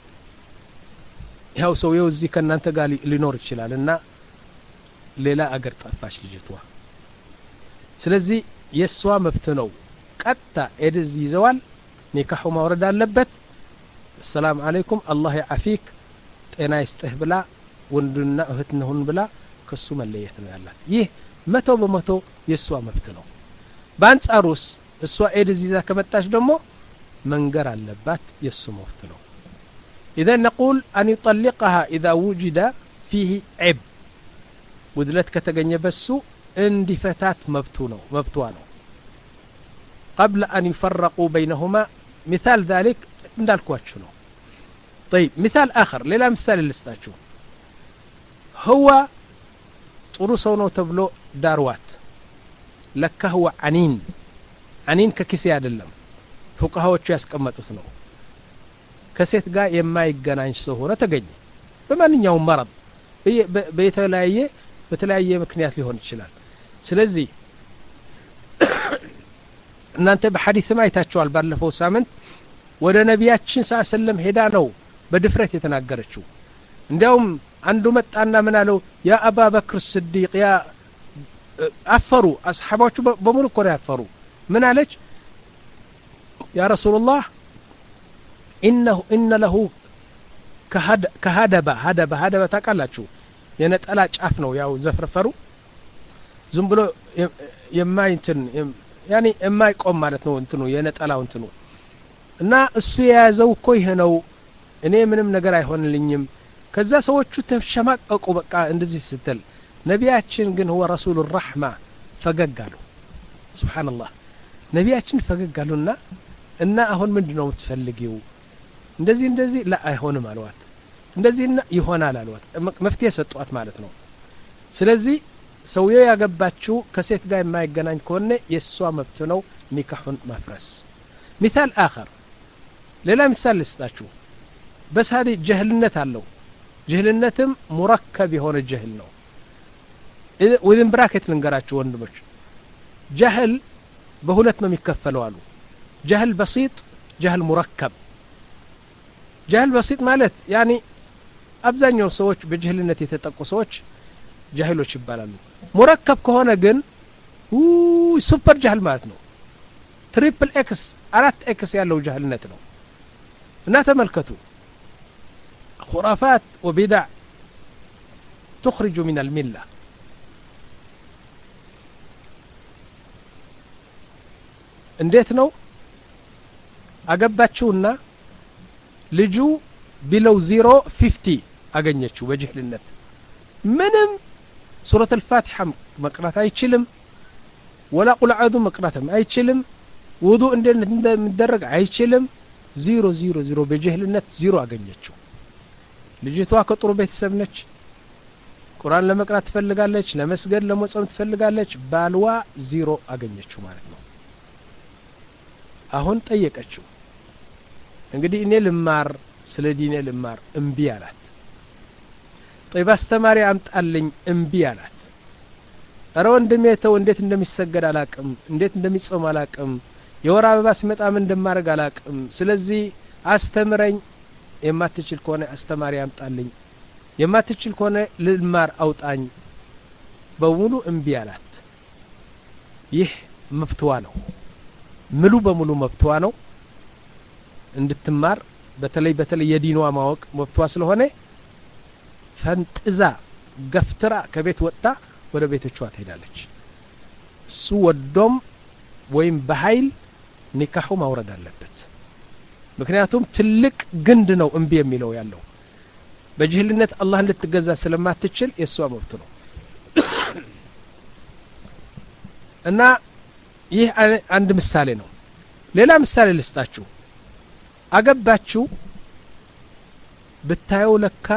ያው ሰውየው እዚህ ከናንተ ጋር ሊኖር ይችላልና ሌላ አገር ጠፋች ልጅቷ ስለዚህ የሷ መብት ነው ቀጥታ ኤድዝ ይዘዋል ኒካሁ ማውረድ አለበት ሰላም አለይኩም አላህ ያፊክ ጤና ይስጥህ ብላ ወንድና እህት ነውን ብላ ከሱ መለየት ነው ያላት ይህ መቶ በመቶ የሷ መብት ነው ባንጻሩስ እሷ ኤድዝ ይዛ ከመጣች ደግሞ መንገር አለባት የሱ መብት ነው اذا نقول ان يطلقها اذا وجد فيه عيب ودلت ከተገኘ በሱ እንዲፈታት መብቱ ነው መብቷ ነው قبل ان يفرقوا بينهما مثال ذلك እንዳልኳችሁ ነው طيب مثال اخر ሌላ ምሳሌ ልስጣችሁ هو ጥሩ ሰው ነው ተብሎ ዳርዋት ለካ هو عنين عنين ከኪስ አይደለም ፉቃሃዎቹ ያስቀመጡት ነው ከሴት ጋር የማይገናኝ ሰው ሆነ ተገኘ በማንኛውም መረብ በየተለያየ በተለያየ ምክንያት ሊሆን ይችላል ስለዚህ እናንተ በሐዲስም አይታችኋል ባለፈው ሳምንት ወደ ነቢያችን ሰለላሁ ሄዳ ነው በድፍረት የተናገረችው እንዲያውም አንዱ መጣና ምን አለው ያ አባ በክር ስዲቅ ያ አፈሩ አስሐቦቹ በሙሉ ኮራ ያፈሩ ምን አለች ያ ረሱላህ انه ان له كهدبه هدبه هدبه ታቃላችሁ የነጠላ ጫፍ ነው ያው ዘፍርፈሩ ዝም ብሎ የማይንትን ያኒ የማይቆም ማለት ነው እንትኑ የነጠላው እንትኑ እና እሱ የያዘው እኮ ይሄ ነው እኔ ምንም ነገር አይሆንልኝም ከዛ ሰዎቹ ተሸማቀቁ በቃ እንደዚህ ስትል ነቢያችን ግን هو رسول الرحمه ፈገጋሉ ሱብሃንአላህ ነቢያችን ፈገጋሉና እና አሁን ምንድነው የምትፈልጊው እንደዚህ እንደዚህ ላ አይሆንም አልዋት እንደዚህ ይሆናል አልዋት መፍትሄ ሰጧት ማለት ነው ስለዚህ ሰውየው ያገባችው ከሴት ጋር የማይገናኝ ከሆነ የሷ መብት ነው ኒካሁን ማፍረስ مثال آخر ሌላ ምሳሌ ልስጣችሁ በስ هذه ጀህልነት አለው ጀህልነትም ሙረከብ የሆነ ጀህል ነው ወይም ብራኬት ልንገራችሁ ወንድሞች ጀህል በሁለት ነው የሚከፈለው አሉ ጀህል በሲጥ ጀህል ሙረከብ ጀህል በሲጥ ማለት ያኒ አብዛኛው ሰዎች በጀህልነት የተጠቁ ሰዎች ጃሂሎች ይባላሉ ሙረከብ ከሆነ ግን ሱፐር ጃህል ማለት ነው ትሪፕል ኤክስ አራት ኤክስ ያለው ጃህልነት ነው እና ተመልከቱ خرافات وبدع تخرج من المله እንዴት ነው አገባችውና ልጁ ቢለው ዜሮ ፊፍቲ አገኘችው በጅህልነት ምንም ሱረቱ الفاتحه መቅራት አይችልም ወላ ቁል አዑዙ መቅራትም አይችልም ውዱእ እንደሚደረግ አይችልም ዜሮ ዜሮ ዜሮ በጅህልነት ዜሮ አገኘችው ልጅቷ ከጥሩ ቤተሰብ ነች ቁርአን ለመቅራት ትፈልጋለች ለመስገድ ለመጾም ትፈልጋለች ባልዋ ዜሮ አገኘችው ማለት ነው አሁን ጠየቀችው እንግዲህ እኔ ልማር ስለ ዲኔ ልማር እምቢ አላት طيب አስተማሪ አምጣልኝ እምቢ አላት አረ ወንድሜ ተው እንዴት እንደሚሰገድ አላቅም እንዴት እንደሚጾም አላቅም የወር አበባ ሲመጣ ምን እንደማረግ አላቅም ስለዚህ አስተምረኝ የማትችል ከሆነ አስተማሪ አምጣልኝ የማትችል ከሆነ ልማር አውጣኝ በሙሉ እምቢ አላት ይህ መፍትዋ ነው ሙሉ በሙሉ መፍትዋ ነው እንድትማር በተለይ በተለይ የዲንዋ ማወቅ መፍትዋ ስለሆነ ፈንጥዛ ገፍትራ ከቤት ወጣ ወደ ቤተቿ ትሄዳለች እሱ ወዶም ወይም በኃይል ኒካሁ ማውረድ አለበት ምክንያቱም ትልቅ ግንድ ነው እምቢ የሚለው ያለው በጅህልነት አላህ እንድትገዛ ስለማትችል የሷ መብት ነው እና ይህ አንድ ምሳሌ ነው ሌላ ምሳሌ ልስጣችሁ አገባችሁ ብታየው ለካ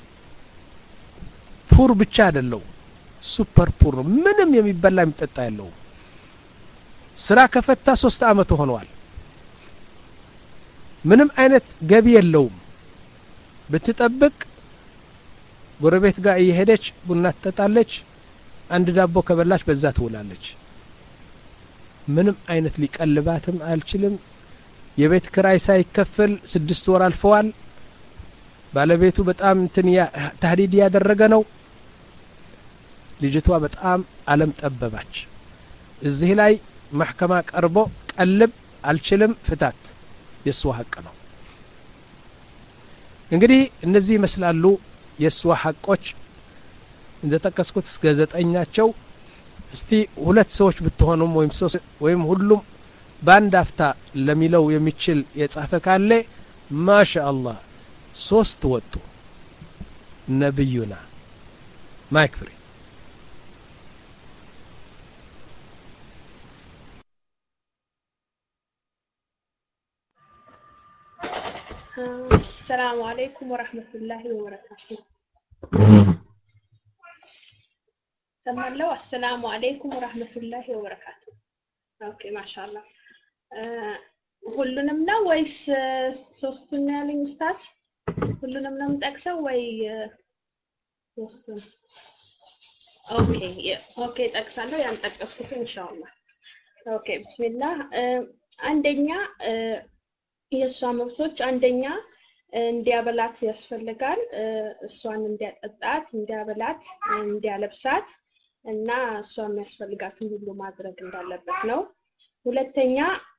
ፑር ብቻ አይደለም ሱፐር ፑር ነው ምንም የሚበላ የሚጠጣ ያለው ስራ ከፈታ ሶስት አመት ሆኗል ምንም አይነት ገቢ የለውም ብትጠብቅ ጎረቤት ጋር እየሄደች ቡና ትጠጣለች አንድ ዳቦ ከበላች በዛ ትውላለች ምንም አይነት ሊቀልባትም አልችልም የቤት ክራይ ሳይከፈል ስድስት ወር አልፈዋል ባለቤቱ በጣም እንትን ተህዲድ ያደረገ ነው ልጅቷ በጣም ዓለም ጠበባች እዚህ ላይ ማህከማ ቀርቦ ቀልብ አልችልም ፍታት የሷ ሐቅ ነው እንግዲህ እነዚህ ይመስላሉ የሷ ሐቆች እንደተጠቀስኩት እስከ ዘጠኝ ናቸው እስቲ ሁለት ሰዎች ብትሆኑም ወይም ሶስት ወይም ሁሉም ባንድ አፍታ ለሚለው የሚችል የጻፈ ካለ ማሻአላህ ሶስት ወጡ ነብዩና ማይክ ፍሪ السلام عليكم ورحمة الله وبركاته. سمع له السلام عليكم ورحمة الله وبركاته. أوكي ما شاء الله. ሁሉንም ነው ወይስ ሶስቱን ነው ያለኝ ኡስታዝ? ሁሉንም ነው የምጠቅሰው ወይ ሶስቱን? ኦኬ ኦኬ ጠቅሳለሁ። ያን ጠቀስኩት ኢንሻአላህ። ኦኬ ቢስሚላህ። አንደኛ የሷ መብቶች አንደኛ እንዲያበላት ያስፈልጋል። እሷን እንዲያጠጣት፣ እንዲያበላት፣ እንዲያለብሳት እና እሷ የሚያስፈልጋትን ሁሉ ማድረግ እንዳለበት ነው። ሁለተኛ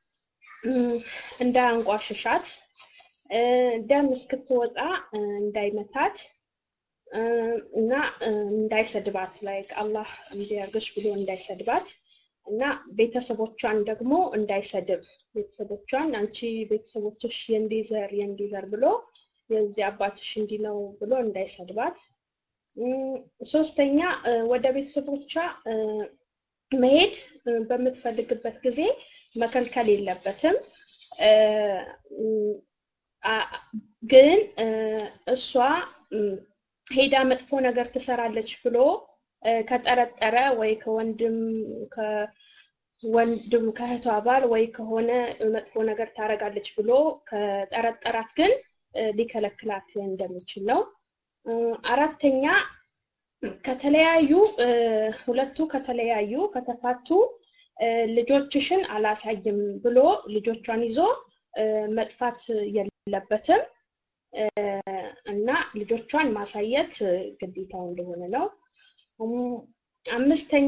እንዳያንቋሽሻት፣ ደም እስክትወጣ እንዳይመታት እና እንዳይሰድባት ላይክ አላህ እንዲያርግሽ ብሎ እንዳይሰድባት እና ቤተሰቦቿን ደግሞ እንዳይሰድብ ቤተሰቦቿን አንቺ ቤተሰቦችሽ የእንዲዘር የእንዲዘር ብሎ የዚህ አባትሽ እንዲ ነው ብሎ እንዳይሰድባት። ሶስተኛ ወደ ቤተሰቦቿ መሄድ በምትፈልግበት ጊዜ መከልከል የለበትም። ግን እሷ ሄዳ መጥፎ ነገር ትሰራለች ብሎ ከጠረጠረ ወይ ከወንድም ከወንድም ከእህቷ ባል ወይ ከሆነ መጥፎ ነገር ታረጋለች ብሎ ከጠረጠራት ግን ሊከለክላት እንደሚችል ነው። አራተኛ ከተለያዩ ሁለቱ ከተለያዩ ከተፋቱ ልጆችሽን አላሳይም ብሎ ልጆቿን ይዞ መጥፋት የለበትም እና ልጆቿን ማሳየት ግዴታው እንደሆነ ነው። አምስተኛ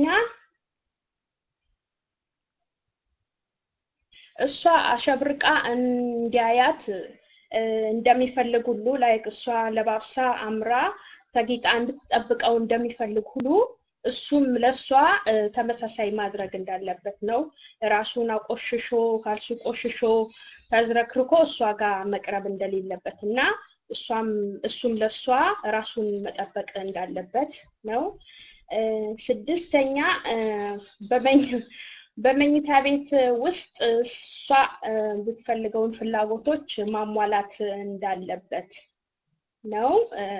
እሷ አሸብርቃ እንዲያያት እንደሚፈልግ ሁሉ ላይክ እሷ ለባብሳ አምራ ተጊጣ እንድትጠብቀው እንደሚፈልግ ሁሉ እሱም ለሷ ተመሳሳይ ማድረግ እንዳለበት ነው። ራሱን አቆሽሾ ካልሱ ቆሽሾ ተዝረክርኮ እሷ ጋር መቅረብ እንደሌለበትና እሷም እሱም ለሷ ራሱን መጠበቅ እንዳለበት ነው። ስድስተኛ በመኝ በመኝታ ቤት ውስጥ እሷ ብትፈልገውን ፍላጎቶች ማሟላት እንዳለበት ነው።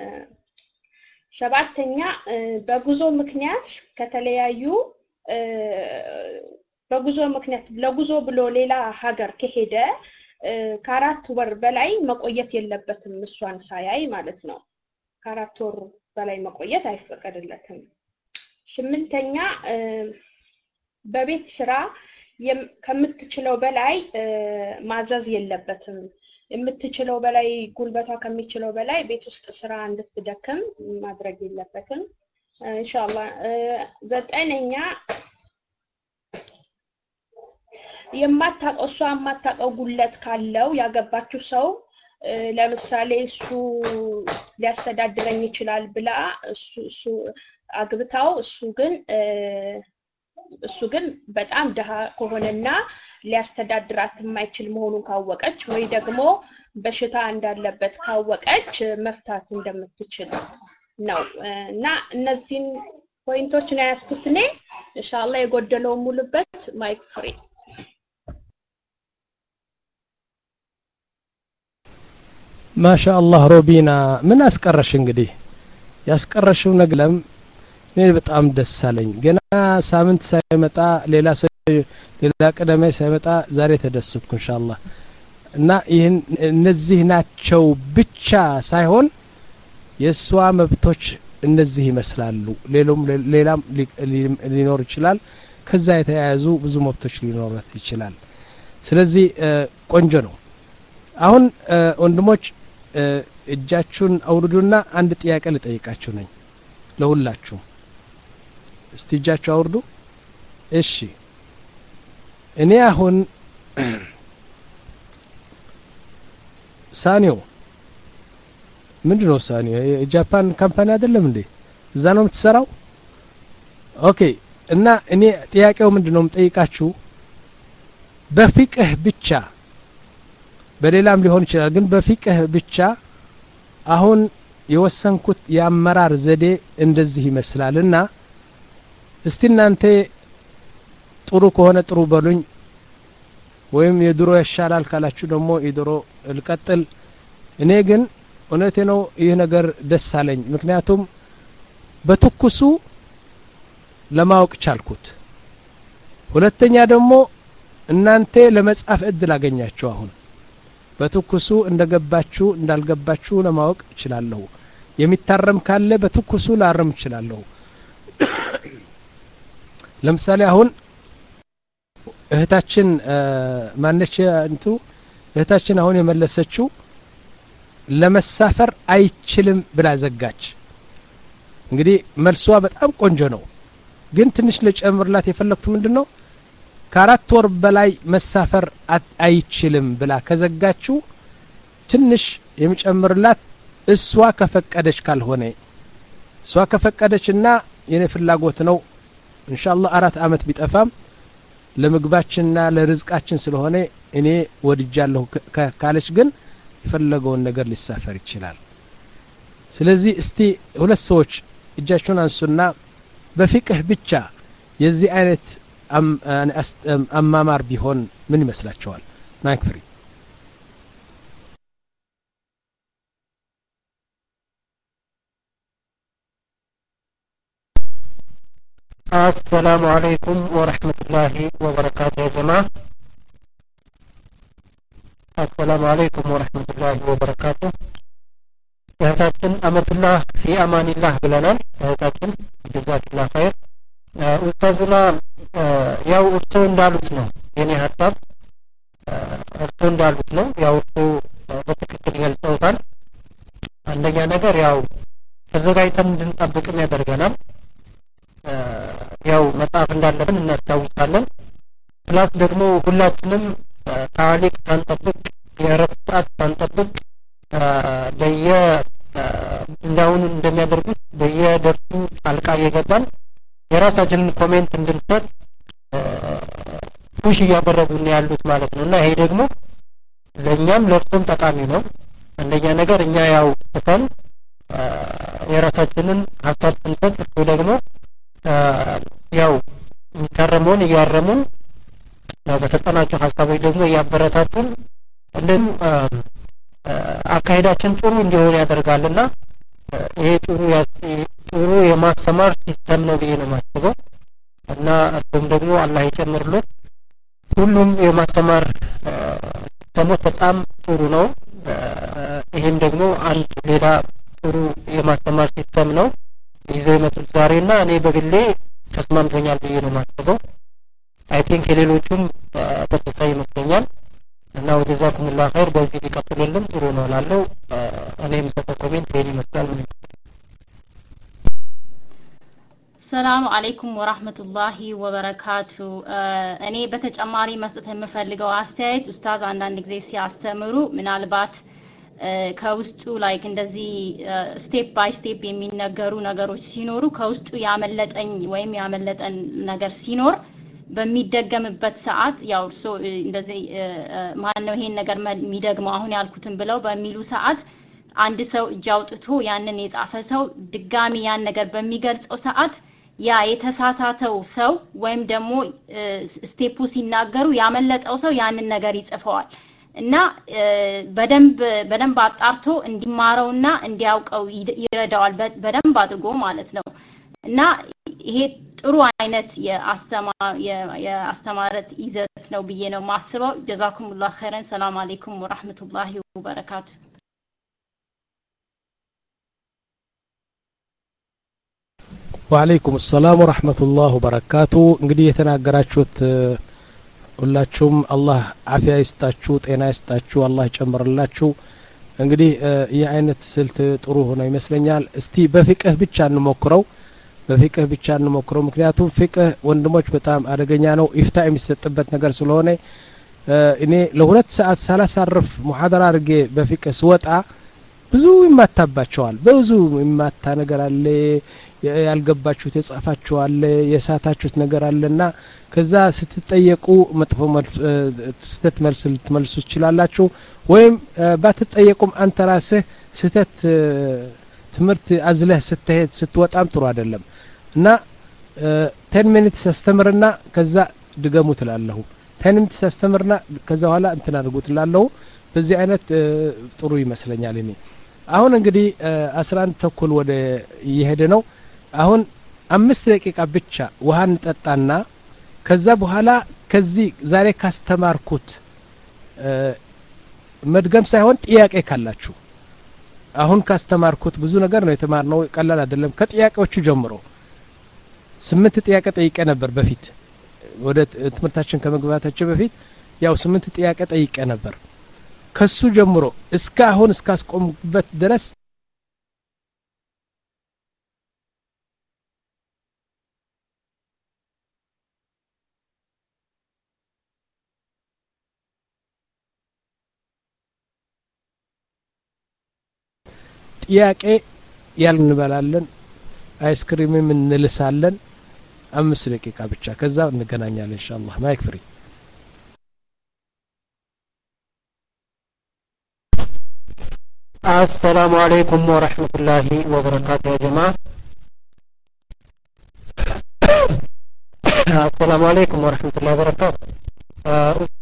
ሰባተኛ በጉዞ ምክንያት ከተለያዩ በጉዞ ምክንያት ለጉዞ ብሎ ሌላ ሀገር ከሄደ ከአራት ወር በላይ መቆየት የለበትም እሷን ሳያይ ማለት ነው። ከአራት ወር በላይ መቆየት አይፈቀድለትም። ስምንተኛ በቤት ስራ ከምትችለው በላይ ማዘዝ የለበትም። የምትችለው በላይ ጉልበቷ ከሚችለው በላይ ቤት ውስጥ ስራ እንድትደክም ማድረግ የለበትም ኢንሻአላህ። ዘጠነኛ የማታውቀው እሷ የማታውቀው ጉለት ካለው ያገባችው ሰው ለምሳሌ እሱ ሊያስተዳድረኝ ይችላል ብላ እሱ እሱ አግብታው እሱ ግን እሱ ግን በጣም ደሃ ከሆነና ሊያስተዳድራት የማይችል መሆኑን ካወቀች ወይ ደግሞ በሽታ እንዳለበት ካወቀች መፍታት እንደምትችል ነው። እና እነዚህን ፖይንቶች ነው ያስኩት እኔ ኢንሻአላህ። የጎደለው ሙሉበት ማይክ ፍሪ። ማሻአላህ ሮቢና ምን አስቀረሽ? እንግዲህ ያስቀረሽው ነገለም እኔ በጣም ደስ አለኝ። ገና ሳምንት ሳይመጣ ሌላ ሌላ ቀደም ሳይመጣ ዛሬ ተደሰትኩ ኢንሻአላህ። እና ይሄን እነዚህ ናቸው ብቻ ሳይሆን የሷ መብቶች እነዚህ ይመስላሉ። ሌላም ሌላም ሊኖር ይችላል። ከዛ የተያያዙ ብዙ መብቶች ሊኖራት ይችላል። ስለዚህ ቆንጆ ነው። አሁን ወንድሞች እጃችሁን አውርዱና አንድ ጥያቄ ልጠይቃችሁ ነኝ ለሁላችሁ። እስቲ እጃችሁ አውርዱ። እሺ እኔ አሁን ሳኒዮ ምንድነው ሳኒዮ የጃፓን ካምፓኒ አይደለም እንዴ? እዛ ነው የምትሰራው? ኦኬ። እና እኔ ጥያቄው ምንድነው የምጠይቃችሁ በፍቅህ ብቻ በሌላም ሊሆን ይችላል ግን በፍቅህ ብቻ አሁን የወሰንኩት የአመራር ዘዴ እንደዚህ ይመስላልና እስቲ እናንተ ጥሩ ከሆነ ጥሩ በሉኝ ወይም የድሮ ይሻላል ካላችሁ ደግሞ የድሮ ልቀጥል። እኔ ግን እውነቴ ነው ይህ ነገር ደስ አለኝ። ምክንያቱም በትኩሱ ለማወቅ ቻልኩት። ሁለተኛ ደግሞ እናንተ ለመጻፍ እድል አገኛችሁ አሁን በትኩሱ እንደገባችሁ እንዳልገባችሁ ለማወቅ እችላለሁ የሚታረም ካለ በትኩሱ ላረም እችላለሁ ለምሳሌ አሁን እህታችን ማነች እንቱ እህታችን አሁን የመለሰችው ለመሳፈር አይችልም ብላ ዘጋች እንግዲህ መልሷ በጣም ቆንጆ ነው ግን ትንሽ ለጨምርላት የፈለኩት ምንድነው ከአራት ወር በላይ መሳፈር አይችልም ብላ ከዘጋችሁ ትንሽ የሚጨምርላት እሷ ከፈቀደች ካልሆነ እሷ ከፈቀደችና የኔ ፍላጎት ነው ኢንሻአላህ አራት አመት ቢጠፋም ለምግባችንና ለርዝቃችን ስለሆነ እኔ ወድጃለሁ ካለች ግን የፈለገውን ነገር ሊሳፈር ይችላል ስለዚህ እስቲ ሁለት ሰዎች እጃቸውን አንሱና በፍቅህ ብቻ የዚህ አይነት አማማር ቢሆን ምን ይመስላችኋል ማክፍሪ السلام عليكم ورحمة الله وبركاته يا جماعة السلام عليكم ورحمة الله وبركاته እህታችን አመቱላህ في امان الله ብለናል እህታችን ጀዛክላ ኸይር ኡስታዙና ያው እርሶ እንዳሉት ነው የኔ ሐሳብ እርሶ እንዳሉት ነው ያው እርሶ በትክክል ገልጸውታል አንደኛ ነገር ያው ተዘጋጅተን እንድንጠብቅም ያደርገናል ያው መጽሐፍ እንዳለብን እናስታውሳለን ፕላስ ደግሞ ሁላችንም ታሪክ ሳንጠብቅ የረፍታት ሳንጠብቅ በየ እንዳውን እንደሚያደርጉት በየደርሱ ጣልቃ እየገባን የራሳችንን ኮሜንት እንድንሰጥ ፑሽ እያደረጉን ያሉት ማለት ነውና ይሄ ደግሞ ለኛም ለርሱም ጠቃሚ ነው አንደኛ ነገር እኛ ያው ተፈን የራሳችንን ሐሳብ ስንሰጥ እርሱ ደግሞ ያው ተረሞን ያረሙን በሰጠናቸው ሐሳቦች ደግሞ ያበረታቱን እንደም አካሄዳችን ጥሩ እንዲሆን ያደርጋልና ይሄ ጥሩ ጥሩ የማስተማር ሲስተም ነው ብዬ ነው ማስበው እና እርሱም ደግሞ አላህ ይጨምርለት ሁሉም የማስተማር ሲስተሞች በጣም ጥሩ ነው ይሄም ደግሞ አንድ ሌላ ጥሩ የማስተማር ሲስተም ነው ይዘው የመጡት ዛሬና እኔ በግሌ ተስማምቶኛል ብዬ ነው ማስበው አይ ቲንክ የሌሎቹም ተመሳሳይ ይመስለኛል እና ወጀዛኩሙላህ ኸይር በዚህ ቢቀጥሉልን ጥሩ ነው ላለው እኔም ሰጠ ኮሜንት ይሄን ይመስላል ሰላም አለይኩም ወራህመቱላሂ ወበረካቱ እኔ በተጨማሪ መስጠት የምፈልገው አስተያየት ኡስታዝ አንዳንድ ጊዜ ሲያስተምሩ ምናልባት ከውስጡ ላይክ እንደዚህ ስቴፕ ባይ ስቴፕ የሚነገሩ ነገሮች ሲኖሩ ከውስጡ ያመለጠኝ ወይም ያመለጠን ነገር ሲኖር በሚደገምበት ሰዓት ያው እርሶ እንደዚህ ማን ነው ይሄን ነገር የሚደግመው አሁን ያልኩትን ብለው በሚሉ ሰዓት አንድ ሰው እጅ አውጥቶ ያንን የጻፈ ሰው ድጋሚ ያን ነገር በሚገልጸው ሰዓት ያ የተሳሳተው ሰው ወይም ደግሞ ስቴፑ ሲናገሩ ያመለጠው ሰው ያንን ነገር ይጽፈዋል እና በደንብ በደንብ አጣርቶ እንዲማረውና እንዲያውቀው ይረዳዋል በደንብ አድርጎ ማለት ነው እና ይሄ ጥሩ አይነት የአስተማ የአስተማረት ይዘት ነው ብዬ ነው ማስበው ጀዛኩሙላህ ኸይረን ሰላም አለይኩም ወራህመቱላሂ ወበረካቱ ወአለይኩም ሰላም ወራህመቱላሂ ወበረካቱ እንግዲህ የተናገራችሁት ሁላችሁም አላህ አፊያ ይስጣችሁ ጤና ይስጣችሁ አላህ ይጨምርላችሁ እንግዲህ ይህ አይነት ስልት ጥሩ ሆነ ይመስለኛል እስቲ በፍቅህ ብቻ እንሞክረው በፍቅህ ብቻ እንሞክረው ምክንያቱም ፍቅህ ወንድሞች በጣም አደገኛ ነው ኢፍታ የሚሰጥበት ነገር ስለሆነ እኔ ለሁለት ሰዓት ሳላሳርፍ ሙሐደራ አድርጌ በፍቅህ ስወጣ ብዙ ይማታባቸዋል ብዙ ይማታ ነገር አለ ያልገባችሁት የጻፋችሁ አለ የሳታችሁት ነገር አለና ከዛ ስትጠየቁ መጥፎ ስተት መልስ ልትመልሱ ትችላላችሁ ወይም ባትጠየቁም አንተ ራስህ ስተት ትምርት አዝለህ ስትሄድ ስትወጣም ጥሩ አይደለም እና ten minutes አስተምርና ከዛ ድገሙ ትላለሁ ten minutes አስተምርና ከዛ በኋላ እንትን አድርጉት ትላለሁ በዚህ አይነት ጥሩ ይመስለኛል እኔ አሁን እንግዲህ አስራ አንድ ተኩል ወደ ይሄደ ነው አሁን አምስት ደቂቃ ብቻ ውሃን ጠጣና ከዛ በኋላ ከዚህ ዛሬ ካስተማርኩት መድገም ሳይሆን ጥያቄ ካላችሁ አሁን ካስተማርኩት ብዙ ነገር ነው የተማርነው ቀላል አይደለም ከጥያቄዎቹ ጀምሮ ስምንት ጥያቄ ጠይቄ ነበር በፊት ወደ ትምህርታችን ከመግባታችን በፊት ያው ስምንት ጥያቄ ጠይቄ ነበር ከሱ ጀምሮ እስከ አሁን እስካስቆምበት ድረስ ጥያቄ ያልንበላለን አይስክሪምም እንልሳለን አምስት ደቂቃ ብቻ ከዛ እንገናኛለን ኢንሻአላህ ማይክ ፍሪ السلام عليكم ورحمة الله وبركاته يا جماعة السلام عليكم ورحمة الله وبركاته